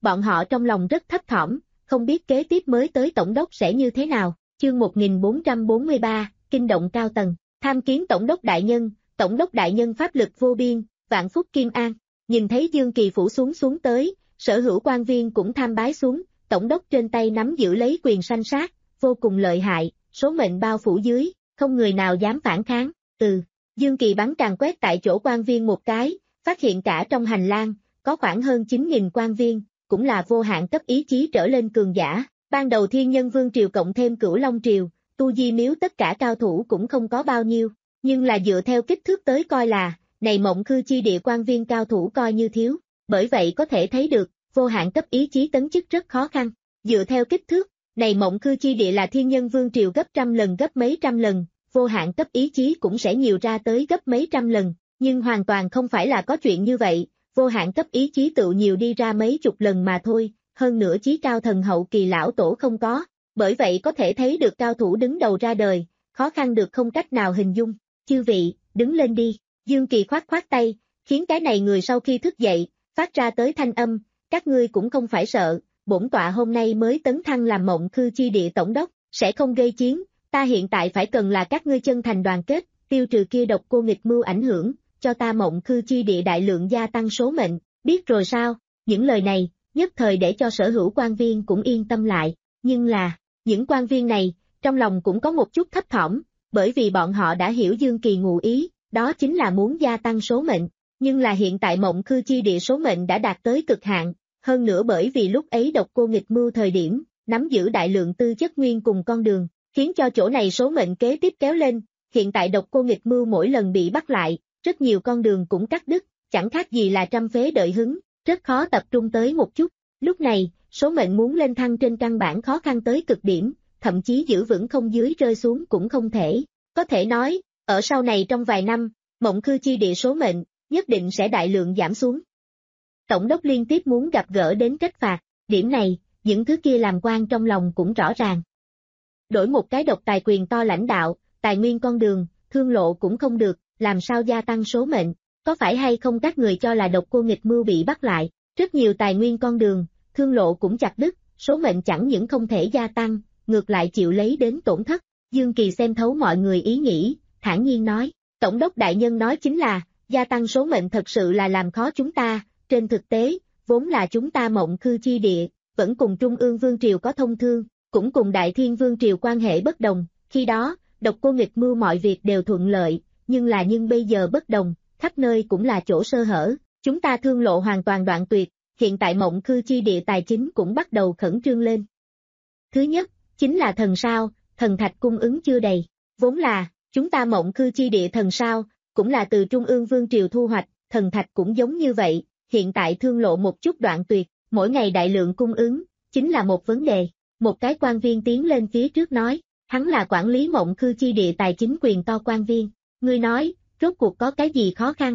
bọn họ trong lòng rất thấp thỏm, không biết kế tiếp mới tới tổng đốc sẽ như thế nào. Chương một nghìn bốn trăm bốn mươi ba, kinh động cao tầng, tham kiến tổng đốc đại nhân, tổng đốc đại nhân pháp lực vô biên, vạn phúc kim an. Nhìn thấy Dương Kỳ phủ xuống xuống tới, sở hữu quan viên cũng tham bái xuống, tổng đốc trên tay nắm giữ lấy quyền sanh sát, vô cùng lợi hại, số mệnh bao phủ dưới, không người nào dám phản kháng. Từ Dương Kỳ bắn càng quét tại chỗ quan viên một cái, phát hiện cả trong hành lang có khoảng hơn chín nghìn quan viên, cũng là vô hạn cấp ý chí trở lên cường giả. Ban đầu Thiên Nhân Vương triều cộng thêm Cửu Long triều, Tu Di Miếu tất cả cao thủ cũng không có bao nhiêu, nhưng là dựa theo kích thước tới coi là, này Mộng Khư chi địa quan viên cao thủ coi như thiếu, bởi vậy có thể thấy được, vô hạn cấp ý chí tấn chức rất khó khăn. Dựa theo kích thước, này Mộng Khư chi địa là Thiên Nhân Vương triều gấp trăm lần gấp mấy trăm lần, vô hạn cấp ý chí cũng sẽ nhiều ra tới gấp mấy trăm lần, nhưng hoàn toàn không phải là có chuyện như vậy, vô hạn cấp ý chí tự nhiều đi ra mấy chục lần mà thôi, hơn nữa chí cao thần hậu kỳ lão tổ không có, bởi vậy có thể thấy được cao thủ đứng đầu ra đời, khó khăn được không cách nào hình dung. Chư vị, đứng lên đi. Dương Kỳ khoát khoát tay, khiến cái này người sau khi thức dậy, phát ra tới thanh âm, các ngươi cũng không phải sợ, bổn tọa hôm nay mới tấn thăng làm Mộng Khư chi địa tổng đốc, sẽ không gây chiến, ta hiện tại phải cần là các ngươi chân thành đoàn kết, tiêu trừ kia độc cô nghịch mưu ảnh hưởng, cho ta Mộng Khư chi địa đại lượng gia tăng số mệnh, biết rồi sao? Những lời này, nhất thời để cho sở hữu quan viên cũng yên tâm lại, nhưng là, những quan viên này, trong lòng cũng có một chút thấp thỏm, bởi vì bọn họ đã hiểu Dương Kỳ ngụ ý, đó chính là muốn gia tăng số mệnh, nhưng là hiện tại Mộng Khư chi địa số mệnh đã đạt tới cực hạn, hơn nữa bởi vì lúc ấy độc cô nghịch mưu thời điểm, nắm giữ đại lượng tư chất nguyên cùng con đường, khiến cho chỗ này số mệnh kế tiếp kéo lên, hiện tại độc cô nghịch mưu mỗi lần bị bắt lại, rất nhiều con đường cũng cắt đứt, chẳng khác gì là trăm phế đợi hứng, rất khó tập trung tới một chút. Lúc này, số mệnh muốn lên thăng trên căn bản khó khăn tới cực điểm, thậm chí giữ vững không dưới rơi xuống cũng không thể. Có thể nói, ở sau này trong vài năm, Mộng Khư chi địa số mệnh, nhất định sẽ đại lượng giảm xuống. Tổng đốc liên tiếp muốn gặp gỡ đến trách phạt, điểm này, những thứ kia làm quan trong lòng cũng rõ ràng. Đổi một cái độc tài quyền to lãnh đạo, tài nguyên con đường, thương lộ cũng không được, làm sao gia tăng số mệnh, có phải hay không các người cho là độc cô nghịch mưu bị bắt lại, rất nhiều tài nguyên con đường, thương lộ cũng chặt đứt, số mệnh chẳng những không thể gia tăng, ngược lại chịu lấy đến tổn thất. Dương Kỳ xem thấu mọi người ý nghĩ, thản nhiên nói, Tổng đốc đại nhân nói chính là, gia tăng số mệnh thật sự là làm khó chúng ta, trên thực tế, vốn là chúng ta Mộng Khư chi địa, vẫn cùng Trung ương Vương triều có thông thương, cũng cùng Đại Thiên Vương triều quan hệ bất đồng, khi đó, độc cô nghịch mưu mọi việc đều thuận lợi, nhưng là nhưng bây giờ bất đồng, khắp nơi cũng là chỗ sơ hở, chúng ta thương lộ hoàn toàn đoạn tuyệt, hiện tại Mộng Khư chi địa tài chính cũng bắt đầu khẩn trương lên. Thứ nhất, chính là thần sao, thần thạch cung ứng chưa đầy, vốn là, chúng ta Mộng Khư chi địa thần sao, cũng là từ Trung ương Vương triều thu hoạch, thần thạch cũng giống như vậy, hiện tại thương lộ một chút đoạn tuyệt, mỗi ngày đại lượng cung ứng, chính là một vấn đề. Một cái quan viên tiến lên phía trước nói, hắn là quản lý Mộng Khư chi địa tài chính quyền to quan viên, ngươi nói, rốt cuộc có cái gì khó khăn?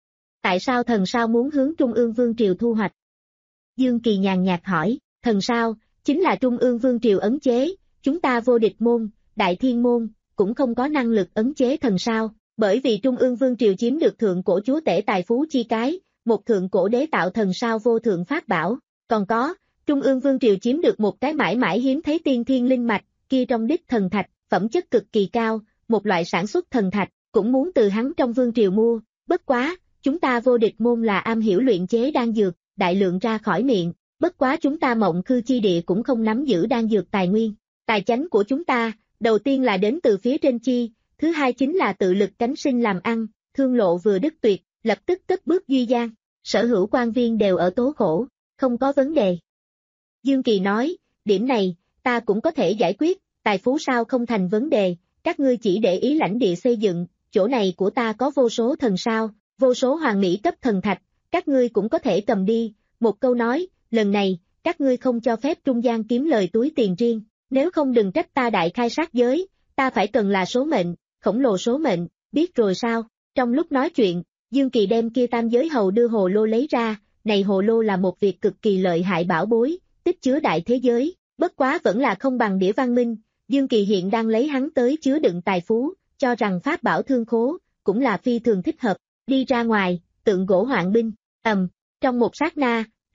Tại sao thần sao muốn hướng Trung ương Vương triều thu hoạch? Dương Kỳ nhàn nhạt hỏi, thần sao, chính là Trung ương Vương triều ấn chế, chúng ta vô địch môn, Đại Thiên môn, cũng không có năng lực ấn chế thần sao, bởi vì Trung ương Vương triều chiếm được thượng cổ chúa tể tài phú chi cái, một thượng cổ đế tạo thần sao vô thượng pháp bảo, còn có, Trung ương Vương triều chiếm được một cái mãi mãi hiếm thấy tiên thiên linh mạch, kia trong đích thần thạch, phẩm chất cực kỳ cao, một loại sản xuất thần thạch, cũng muốn từ hắn trong Vương triều mua, bất quá, chúng ta vô địch môn là am hiểu luyện chế đan dược, đại lượng ra khỏi miệng, bất quá chúng ta Mộng Khư chi địa cũng không nắm giữ đan dược tài nguyên, tài chánh của chúng ta, đầu tiên là đến từ phía trên chi, thứ hai chính là tự lực cánh sinh làm ăn, thương lộ vừa đứt tuyệt, lập tức cất bước duy gian, sở hữu quan viên đều ở tố khổ, không có vấn đề. Dương Kỳ nói, điểm này, ta cũng có thể giải quyết, tài phú sao không thành vấn đề, các ngươi chỉ để ý lãnh địa xây dựng, chỗ này của ta có vô số thần sao, vô số hoàng mỹ cấp thần thạch, các ngươi cũng có thể cầm đi, một câu nói, lần này, các ngươi không cho phép trung gian kiếm lời túi tiền riêng, nếu không đừng trách ta đại khai sát giới, ta phải cần là số mệnh, khổng lồ số mệnh, biết rồi sao, trong lúc nói chuyện, Dương Kỳ đem kia tam giới hầu đưa hồ lô lấy ra, này hồ lô là một việc cực kỳ lợi hại bảo bối, tích chứa đại thế giới, bất quá vẫn là không bằng đĩa văn minh, Dương Kỳ hiện đang lấy hắn tới chứa đựng tài phú, cho rằng pháp bảo thương khố, cũng là phi thường thích hợp, đi ra ngoài, tượng gỗ hoạn binh, ầm, trong một sát na,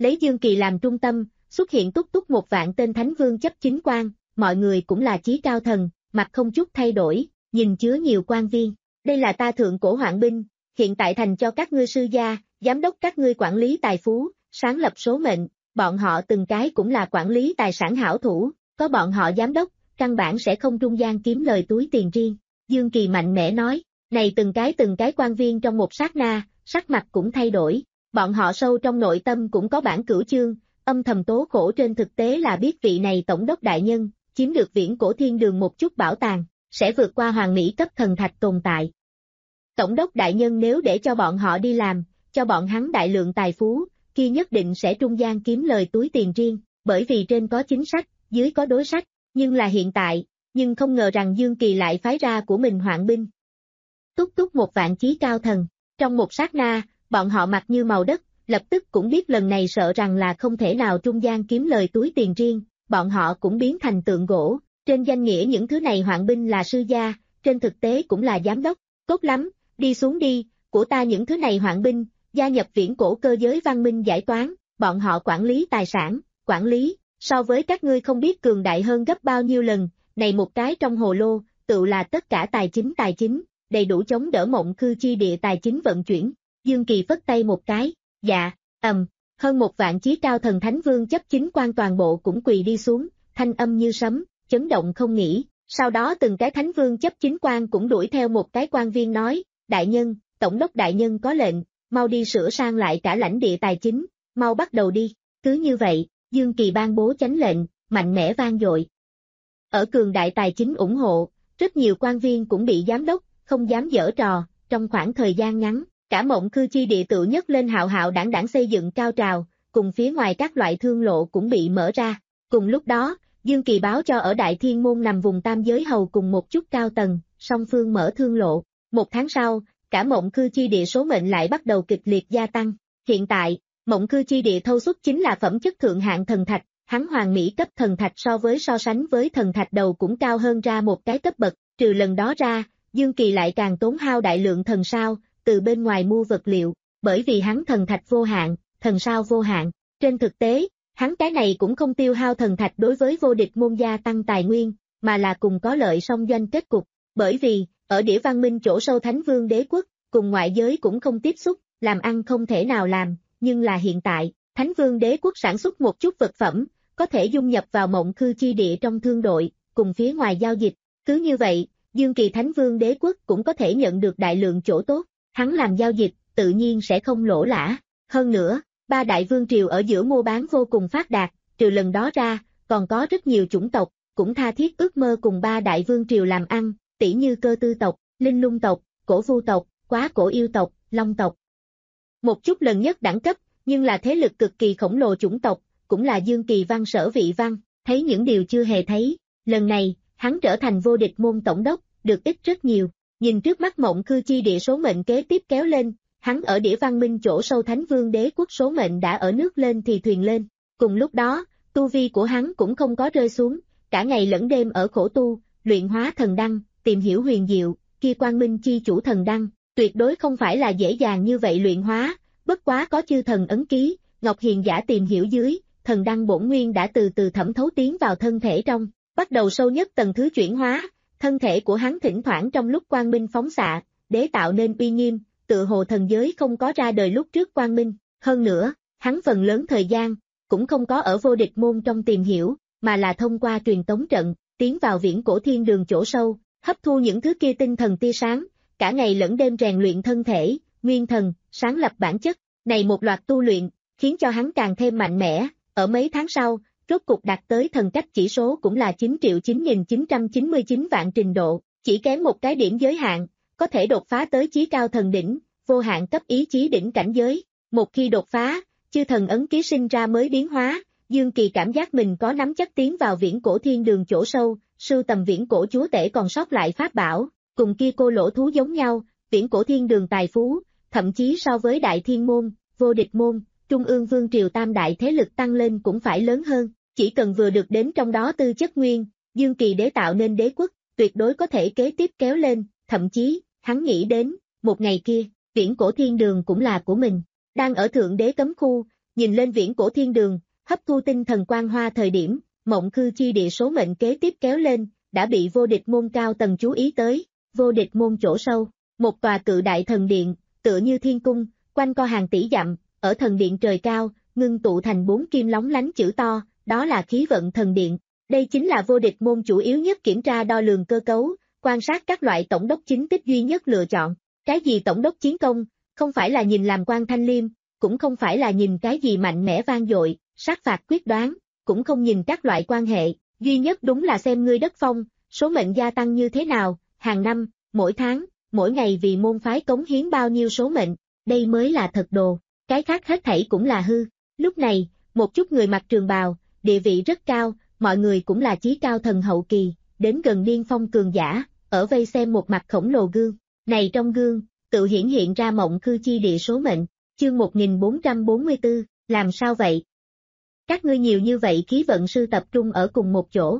lấy Dương Kỳ làm trung tâm, xuất hiện túc túc một vạn tên thánh vương chấp chính quan, mọi người cũng là chí cao thần, mặt không chút thay đổi, nhìn chứa nhiều quan viên. Đây là ta thượng cổ hoạn binh, hiện tại thành cho các ngươi sư gia, giám đốc các ngươi quản lý tài phú, sáng lập số mệnh, bọn họ từng cái cũng là quản lý tài sản hảo thủ, có bọn họ giám đốc, căn bản sẽ không trung gian kiếm lời túi tiền riêng. Dương Kỳ mạnh mẽ nói, này từng cái từng cái quan viên trong một sát na, sắc mặt cũng thay đổi, bọn họ sâu trong nội tâm cũng có bản cửu chương, âm thầm tố khổ trên thực tế là biết vị này tổng đốc đại nhân, chiếm được viễn cổ thiên đường một chút bảo tàng, sẽ vượt qua hoàng mỹ cấp thần thạch tồn tại. Tổng đốc đại nhân nếu để cho bọn họ đi làm, cho bọn hắn đại lượng tài phú, kia nhất định sẽ trung gian kiếm lời túi tiền riêng, bởi vì trên có chính sách, dưới có đối sách, nhưng là hiện tại, nhưng không ngờ rằng Dương Kỳ lại phái ra của mình hoạn binh. Túc túc một vạn chí cao thần, trong một sát na, bọn họ mặt như màu đất, lập tức cũng biết lần này sợ rằng là không thể nào trung gian kiếm lời túi tiền riêng, bọn họ cũng biến thành tượng gỗ, trên danh nghĩa những thứ này hoạn binh là sư gia, trên thực tế cũng là giám đốc, tốt lắm, đi xuống đi, của ta những thứ này hoạn binh, gia nhập viễn cổ cơ giới văn minh giải toán, bọn họ quản lý tài sản, quản lý, so với các ngươi không biết cường đại hơn gấp bao nhiêu lần, này một cái trong hồ lô, tự là tất cả tài chính tài chính, đầy đủ chống đỡ mộng khư chi địa tài chính vận chuyển. Dương Kỳ phất tay một cái, dạ, ầm, hơn một vạn chí cao thần thánh vương chấp chính quan toàn bộ cũng quỳ đi xuống, thanh âm như sấm, chấn động không nghỉ. Sau đó từng cái thánh vương chấp chính quan cũng đuổi theo một cái quan viên nói, đại nhân, tổng đốc đại nhân có lệnh, mau đi sửa sang lại cả lãnh địa tài chính, mau bắt đầu đi. Cứ như vậy, Dương Kỳ ban bố chánh lệnh, mạnh mẽ vang dội. Ở cường đại tài chính ủng hộ, rất nhiều quan viên cũng bị giám đốc, không dám giở trò, trong khoảng thời gian ngắn, cả mộng khư chi địa tự nhất lên hạo hạo đảng đảng xây dựng cao trào, cùng phía ngoài các loại thương lộ cũng bị mở ra. Cùng lúc đó, Dương Kỳ báo cho ở Đại Thiên Môn nằm vùng tam giới hầu cùng một chút cao tầng, song phương mở thương lộ. Một tháng sau, cả mộng khư chi địa số mệnh lại bắt đầu kịch liệt gia tăng. Hiện tại, mộng khư chi địa thâu xuất chính là phẩm chất thượng hạng thần thạch, hắn hoàng mỹ cấp thần thạch so với so sánh với thần thạch đầu cũng cao hơn ra một cái cấp bậc, trừ lần đó ra, Dương Kỳ lại càng tốn hao đại lượng thần sao, từ bên ngoài mua vật liệu, bởi vì hắn thần thạch vô hạn, thần sao vô hạn. Trên thực tế, hắn cái này cũng không tiêu hao thần thạch đối với vô địch môn gia tăng tài nguyên, mà là cùng có lợi song doanh kết cục, bởi vì, ở đĩa văn minh chỗ sâu Thánh Vương Đế Quốc, cùng ngoại giới cũng không tiếp xúc, làm ăn không thể nào làm, nhưng là hiện tại, Thánh Vương Đế Quốc sản xuất một chút vật phẩm, có thể dung nhập vào mộng khư chi địa trong thương đội, cùng phía ngoài giao dịch, cứ như vậy, Dương Kỳ Thánh Vương Đế Quốc cũng có thể nhận được đại lượng chỗ tốt, hắn làm giao dịch, tự nhiên sẽ không lỗ lã, hơn nữa, ba đại vương triều ở giữa mua bán vô cùng phát đạt, trừ lần đó ra, còn có rất nhiều chủng tộc, cũng tha thiết ước mơ cùng ba đại vương triều làm ăn, tỉ như cơ tư tộc, linh lung tộc, cổ vu tộc, quá cổ yêu tộc, long tộc. Một chút lần nhất đẳng cấp, nhưng là thế lực cực kỳ khổng lồ chủng tộc, cũng là Dương Kỳ văn sở vị văn, thấy những điều chưa hề thấy, lần này, hắn trở thành vô địch môn tổng đốc, được ích rất nhiều, nhìn trước mắt mộng khư chi địa số mệnh kế tiếp kéo lên, hắn ở đĩa văn minh chỗ sâu Thánh Vương Đế Quốc số mệnh đã ở nước lên thì thuyền lên, cùng lúc đó, tu vi của hắn cũng không có rơi xuống, cả ngày lẫn đêm ở khổ tu, luyện hóa thần đăng, tìm hiểu huyền diệu, kia quang minh chi chủ thần đăng, tuyệt đối không phải là dễ dàng như vậy luyện hóa, bất quá có chư thần ấn ký, Ngọc Hiền giả tìm hiểu dưới, thần đăng bổn nguyên đã từ từ thẩm thấu tiến vào thân thể trong, bắt đầu sâu nhất tầng thứ chuyển hóa, thân thể của hắn thỉnh thoảng trong lúc quang minh phóng xạ, để tạo nên uy nghiêm, tự hồ thần giới không có ra đời lúc trước quang minh, hơn nữa, hắn phần lớn thời gian, cũng không có ở vô địch môn trong tìm hiểu, mà là thông qua truyền tống trận, tiến vào viễn cổ thiên đường chỗ sâu, hấp thu những thứ kia tinh thần tia sáng, cả ngày lẫn đêm rèn luyện thân thể, nguyên thần, sáng lập bản chất, này một loạt tu luyện, khiến cho hắn càng thêm mạnh mẽ, ở mấy tháng sau, rốt cục đạt tới thần cách chỉ số cũng là chín triệu chín nghìn chín trăm chín mươi chín vạn trình độ, chỉ kém một cái điểm giới hạn, có thể đột phá tới chí cao thần đỉnh, vô hạn cấp ý chí đỉnh cảnh giới, một khi đột phá, chư thần ấn ký sinh ra mới biến hóa, Dương Kỳ cảm giác mình có nắm chắc tiến vào viễn cổ thiên đường chỗ sâu, sưu tầm viễn cổ chúa tể còn sót lại pháp bảo, cùng kia cô lỗ thú giống nhau, viễn cổ thiên đường tài phú, thậm chí so với đại thiên môn, vô địch môn, trung ương vương triều tam đại thế lực tăng lên cũng phải lớn hơn, chỉ cần vừa được đến trong đó tư chất nguyên, Dương Kỳ đế tạo nên đế quốc, tuyệt đối có thể kế tiếp kéo lên, thậm chí, hắn nghĩ đến, một ngày kia, viễn cổ thiên đường cũng là của mình, đang ở thượng đế cấm khu, nhìn lên viễn cổ thiên đường, hấp thu tinh thần quang hoa thời điểm, Mộng Khư chi địa số mệnh kế tiếp kéo lên, đã bị vô địch môn cao tầng chú ý tới, vô địch môn chỗ sâu, một tòa cự đại thần điện, tựa như thiên cung, quanh co hàng tỷ dặm, ở thần điện trời cao, ngưng tụ thành bốn kim lóng lánh chữ to, đó là khí vận thần điện. Đây chính là vô địch môn chủ yếu nhất kiểm tra đo lường cơ cấu, quan sát các loại tổng đốc chính tích duy nhất lựa chọn. Cái gì tổng đốc chiến công, không phải là nhìn làm quan thanh liêm, cũng không phải là nhìn cái gì mạnh mẽ vang dội, sát phạt quyết đoán, cũng không nhìn các loại quan hệ, duy nhất đúng là xem ngươi đất phong, số mệnh gia tăng như thế nào, hàng năm, mỗi tháng, mỗi ngày vì môn phái cống hiến bao nhiêu số mệnh, đây mới là thật đồ, cái khác hết thảy cũng là hư. Lúc này, một chút người mặc trường bào, địa vị rất cao, mọi người cũng là chí cao thần hậu kỳ, đến gần điên phong cường giả, ở vây xem một mặt khổng lồ gương. Này trong gương, tự hiển hiện ra Mộng Khư chi địa số mệnh, chương một nghìn bốn trăm bốn mươi tư, làm sao vậy? Các ngươi nhiều như vậy khí vận sư tập trung ở cùng một chỗ.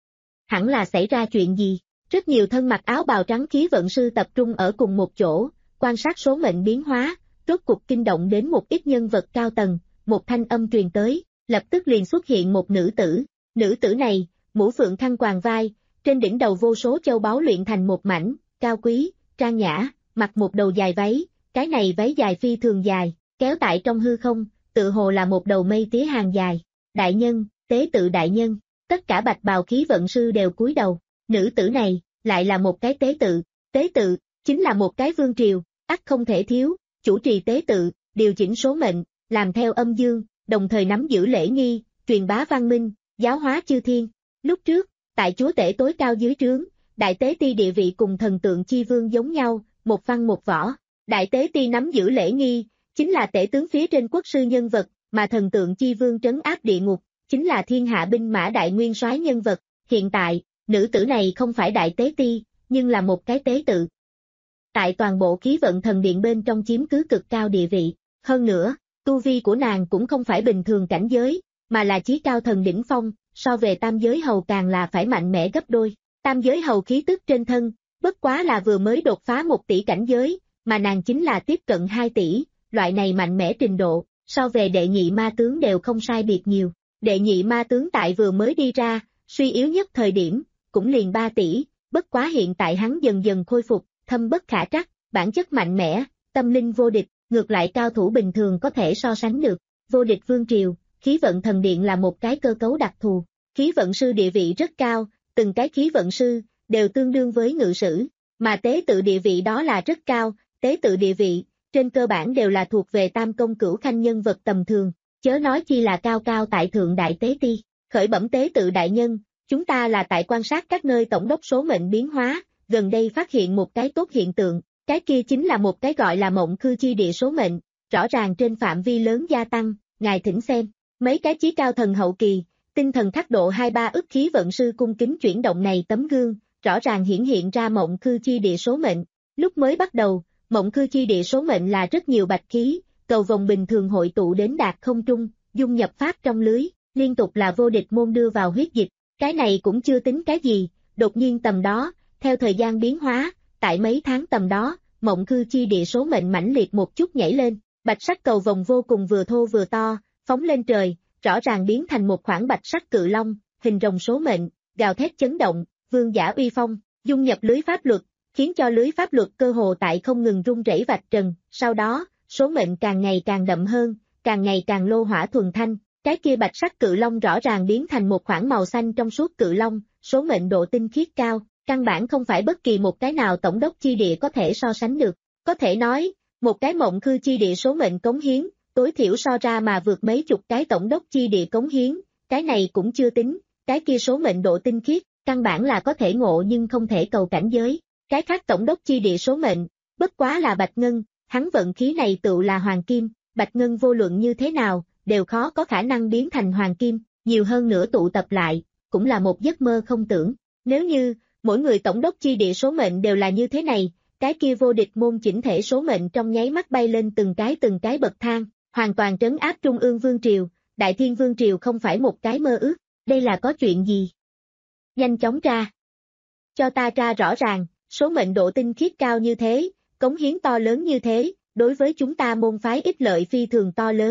Hẳn là xảy ra chuyện gì? Rất nhiều thân mặc áo bào trắng khí vận sư tập trung ở cùng một chỗ, quan sát số mệnh biến hóa, rốt cục kinh động đến một ít nhân vật cao tầng, một thanh âm truyền tới, lập tức liền xuất hiện một nữ tử. Nữ tử này, mũ phượng khăn quàng vai, trên đỉnh đầu vô số châu báu luyện thành một mảnh, cao quý, trang nhã, mặc một đầu dài váy, cái này váy dài phi thường dài, kéo tại trong hư không, tự hồ là một đầu mây tía hàng dài. Đại nhân, tế tự đại nhân, tất cả bạch bào khí vận sư đều cúi đầu, nữ tử này, lại là một cái tế tự, tế tự, chính là một cái vương triều, ắt không thể thiếu, chủ trì tế tự, điều chỉnh số mệnh, làm theo âm dương, đồng thời nắm giữ lễ nghi, truyền bá văn minh, giáo hóa chư thiên. Lúc trước, tại chúa tể tối cao dưới trướng, đại tế ti địa vị cùng thần tượng chi vương giống nhau, một văn một võ. Đại tế ti nắm giữ lễ nghi, chính là tể tướng phía trên quốc sư nhân vật, mà thần tượng chi vương trấn áp địa ngục, chính là thiên hạ binh mã đại nguyên soái nhân vật. Hiện tại, nữ tử này không phải đại tế ti, nhưng là một cái tế tự. Tại toàn bộ khí vận thần điện bên trong chiếm cứ cực cao địa vị. Hơn nữa, tu vi của nàng cũng không phải bình thường cảnh giới, mà là chí cao thần đỉnh phong, so về tam giới hầu càng là phải mạnh mẽ gấp đôi. Tam giới hầu khí tức trên thân, bất quá là vừa mới đột phá một tỷ cảnh giới, mà nàng chính là tiếp cận hai tỷ, loại này mạnh mẽ trình độ, so về đệ nhị ma tướng đều không sai biệt nhiều. Đệ nhị ma tướng tại vừa mới đi ra, suy yếu nhất thời điểm, cũng liền ba tỷ, bất quá hiện tại hắn dần dần khôi phục, thâm bất khả trắc, bản chất mạnh mẽ, tâm linh vô địch, ngược lại cao thủ bình thường có thể so sánh được. Vô địch vương triều, khí vận thần điện là một cái cơ cấu đặc thù, khí vận sư địa vị rất cao, từng cái khí vận sư, đều tương đương với ngự sử, mà tế tự địa vị đó là rất cao, tế tự địa vị, trên cơ bản đều là thuộc về tam công cửu khanh nhân vật tầm thường, chớ nói chi là cao cao tại thượng đại tế ti. Khởi bẩm tế tự đại nhân, chúng ta là tại quan sát các nơi tổng đốc số mệnh biến hóa, gần đây phát hiện một cái tốt hiện tượng, cái kia chính là một cái gọi là Mộng Khư chi địa số mệnh, rõ ràng trên phạm vi lớn gia tăng, ngài thỉnh xem. Mấy cái chí cao thần hậu kỳ, tinh thần khắc độ hai ba ức khí vận sư cung kính chuyển động này tấm gương, rõ ràng hiển hiện ra Mộng Khư chi địa số mệnh. Lúc mới bắt đầu, Mộng Khư chi địa số mệnh là rất nhiều bạch khí, cầu vồng bình thường hội tụ đến đạt không trung, dung nhập pháp trong lưới, liên tục là vô địch môn đưa vào huyết dịch. Cái này cũng chưa tính cái gì, đột nhiên tầm đó, theo thời gian biến hóa, tại mấy tháng tầm đó, Mộng Khư chi địa số mệnh mãnh liệt một chút nhảy lên, bạch sắc cầu vồng vô cùng vừa thô vừa to, phóng lên trời, rõ ràng biến thành một khoảng bạch sắc cự long, hình rồng số mệnh, gào thét chấn động, vương giả uy phong, dung nhập lưới pháp luật, khiến cho lưới pháp luật cơ hồ tại không ngừng rung rẩy vạch trần. Sau đó, số mệnh càng ngày càng đậm hơn, càng ngày càng lô hỏa thuần thanh, cái kia bạch sắc cự long rõ ràng biến thành một khoảng màu xanh trong suốt cự long, số mệnh độ tinh khiết cao, căn bản không phải bất kỳ một cái nào tổng đốc chi địa có thể so sánh được. Có thể nói, một cái Mộng Khư chi địa số mệnh cống hiến, tối thiểu so ra mà vượt mấy chục cái tổng đốc chi địa cống hiến, cái này cũng chưa tính, cái kia số mệnh độ tinh khiết, căn bản là có thể ngộ nhưng không thể cầu cảnh giới. Cái khác tổng đốc chi địa số mệnh, bất quá là bạch ngân, hắn vận khí này tựu là hoàng kim, bạch ngân vô luận như thế nào, đều khó có khả năng biến thành hoàng kim, nhiều hơn nữa tụ tập lại, cũng là một giấc mơ không tưởng. Nếu như, mỗi người tổng đốc chi địa số mệnh đều là như thế này, cái kia vô địch môn chỉnh thể số mệnh trong nháy mắt bay lên từng cái từng cái bậc thang, hoàn toàn trấn áp trung ương vương triều, đại thiên vương triều không phải một cái mơ ước, đây là có chuyện gì? Nhanh chóng tra. Cho ta tra rõ ràng, số mệnh độ tinh khiết cao như thế, cống hiến to lớn như thế, đối với chúng ta môn phái ích lợi phi thường to lớn.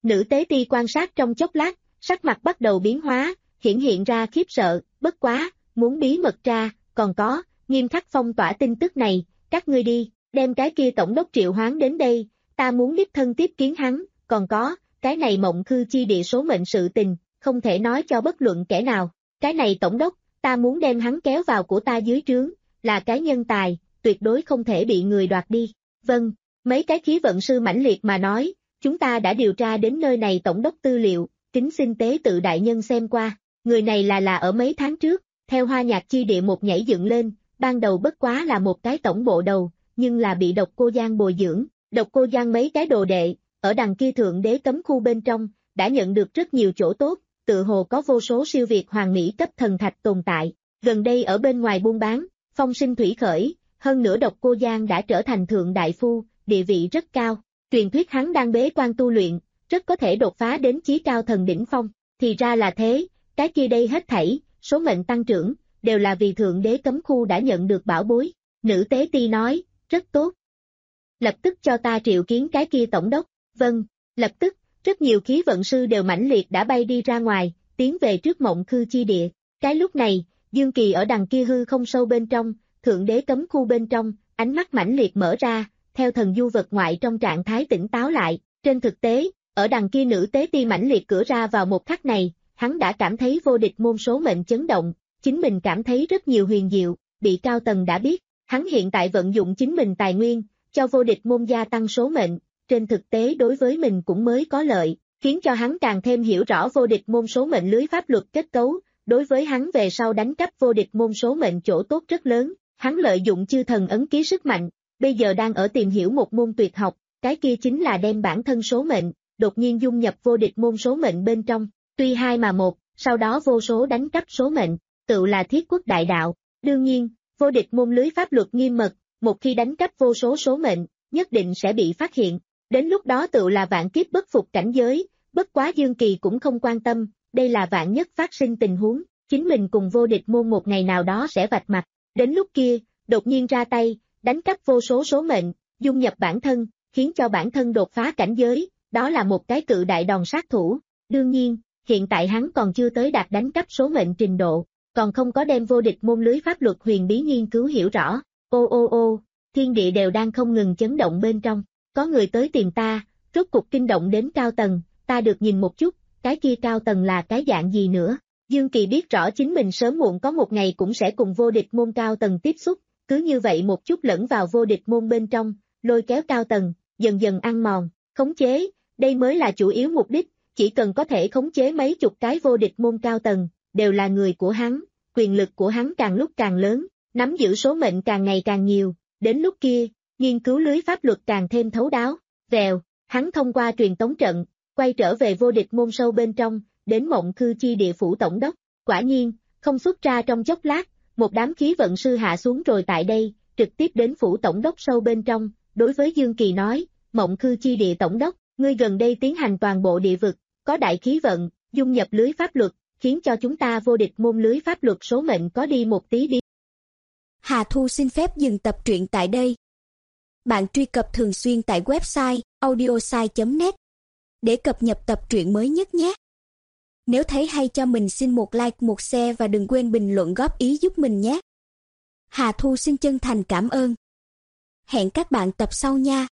Nữ tế ti quan sát trong chốc lát, sắc mặt bắt đầu biến hóa, hiển hiện ra khiếp sợ, bất quá, muốn bí mật ra, còn có, nghiêm khắc phong tỏa tin tức này, các ngươi đi, đem cái kia tổng đốc triệu hoán đến đây, ta muốn đích thân tiếp kiến hắn, còn có, cái này mộng khư chi địa số mệnh sự tình, không thể nói cho bất luận kẻ nào, cái này tổng đốc, ta muốn đem hắn kéo vào của ta dưới trướng, là cái nhân tài, tuyệt đối không thể bị người đoạt đi. Vâng, mấy cái khí vận sư mãnh liệt mà nói, chúng ta đã điều tra đến nơi này tổng đốc tư liệu, kính xin tế tự đại nhân xem qua, người này là là ở mấy tháng trước, theo hoa nhạc chi địa một nhảy dựng lên, ban đầu bất quá là một cái tổng bộ đầu, nhưng là bị độc cô Giang bồi dưỡng, độc cô Giang mấy cái đồ đệ, ở đằng kia thượng đế cấm khu bên trong, đã nhận được rất nhiều chỗ tốt, tự hồ có vô số siêu việt hoàng mỹ cấp thần thạch tồn tại, gần đây ở bên ngoài buôn bán, phong sinh thủy khởi, hơn nữa độc cô Giang đã trở thành thượng đại phu, địa vị rất cao, truyền thuyết hắn đang bế quan tu luyện, rất có thể đột phá đến chí cao thần đỉnh phong, thì ra là thế, cái kia đây hết thảy, số mệnh tăng trưởng, đều là vì thượng đế cấm khu đã nhận được bảo bối, nữ tế ti nói, rất tốt. Lập tức cho ta triệu kiến cái kia tổng đốc, vâng, lập tức, rất nhiều khí vận sư đều mãnh liệt đã bay đi ra ngoài, tiến về trước mộng khư chi địa, cái lúc này, Dương Kỳ ở đằng kia hư không sâu bên trong, thượng đế cấm khu bên trong, ánh mắt mãnh liệt mở ra, theo thần du vật ngoại trong trạng thái tỉnh táo lại, trên thực tế, ở đằng kia nữ tế ti mãnh liệt cửa ra vào một khắc này, hắn đã cảm thấy vô địch môn số mệnh chấn động, chính mình cảm thấy rất nhiều huyền diệu, bị cao tầng đã biết, hắn hiện tại vận dụng chính mình tài nguyên, cho vô địch môn gia tăng số mệnh, trên thực tế đối với mình cũng mới có lợi, khiến cho hắn càng thêm hiểu rõ vô địch môn số mệnh lưới pháp luật kết cấu, đối với hắn về sau đánh cắp vô địch môn số mệnh chỗ tốt rất lớn, hắn lợi dụng chư thần ấn ký sức mạnh, bây giờ đang ở tìm hiểu một môn tuyệt học, cái kia chính là đem bản thân số mệnh, đột nhiên dung nhập vô địch môn số mệnh bên trong, tuy hai mà một, sau đó vô số đánh cắp số mệnh, tự là thiết quốc đại đạo, đương nhiên, vô địch môn lưới pháp luật nghiêm mật, một khi đánh cắp vô số số mệnh, nhất định sẽ bị phát hiện, đến lúc đó tự là vạn kiếp bất phục cảnh giới, bất quá Dương Kỳ cũng không quan tâm, đây là vạn nhất phát sinh tình huống, chính mình cùng vô địch môn một ngày nào đó sẽ vạch mặt, đến lúc kia, đột nhiên ra tay, đánh cắp vô số số mệnh, dung nhập bản thân, khiến cho bản thân đột phá cảnh giới, đó là một cái cự đại đòn sát thủ, đương nhiên, hiện tại hắn còn chưa tới đạt đánh cắp số mệnh trình độ, còn không có đem vô địch môn lưới pháp luật huyền bí nghiên cứu hiểu rõ, ô ô ô, thiên địa đều đang không ngừng chấn động bên trong, có người tới tìm ta, rốt cục kinh động đến cao tầng, ta được nhìn một chút, cái kia cao tầng là cái dạng gì nữa, Dương Kỳ biết rõ chính mình sớm muộn có một ngày cũng sẽ cùng vô địch môn cao tầng tiếp xúc, cứ như vậy một chút lẫn vào vô địch môn bên trong, lôi kéo cao tầng, dần dần ăn mòn, khống chế, đây mới là chủ yếu mục đích, chỉ cần có thể khống chế mấy chục cái vô địch môn cao tầng, đều là người của hắn, quyền lực của hắn càng lúc càng lớn, nắm giữ số mệnh càng ngày càng nhiều, đến lúc kia, nghiên cứu lưới pháp luật càng thêm thấu đáo, vèo, hắn thông qua truyền tống trận, quay trở về vô địch môn sâu bên trong, đến mộng khư chi địa phủ tổng đốc, quả nhiên, không xuất ra trong chốc lát, một đám khí vận sư hạ xuống rồi tại đây, trực tiếp đến phủ tổng đốc sâu bên trong, đối với Dương Kỳ nói, mộng khư chi địa tổng đốc, ngươi gần đây tiến hành toàn bộ địa vực, có đại khí vận, dung nhập lưới pháp luật, khiến cho chúng ta vô địch môn lưới pháp luật số mệnh có đi một tí đi. Hà Thu xin phép dừng tập truyện tại đây. Bạn truy cập thường xuyên tại website audiosai chấm net để cập nhật tập truyện mới nhất nhé. Nếu thấy hay cho mình xin một like, một share và đừng quên bình luận góp ý giúp mình nhé. Hà Thu xin chân thành cảm ơn. Hẹn các bạn tập sau nha.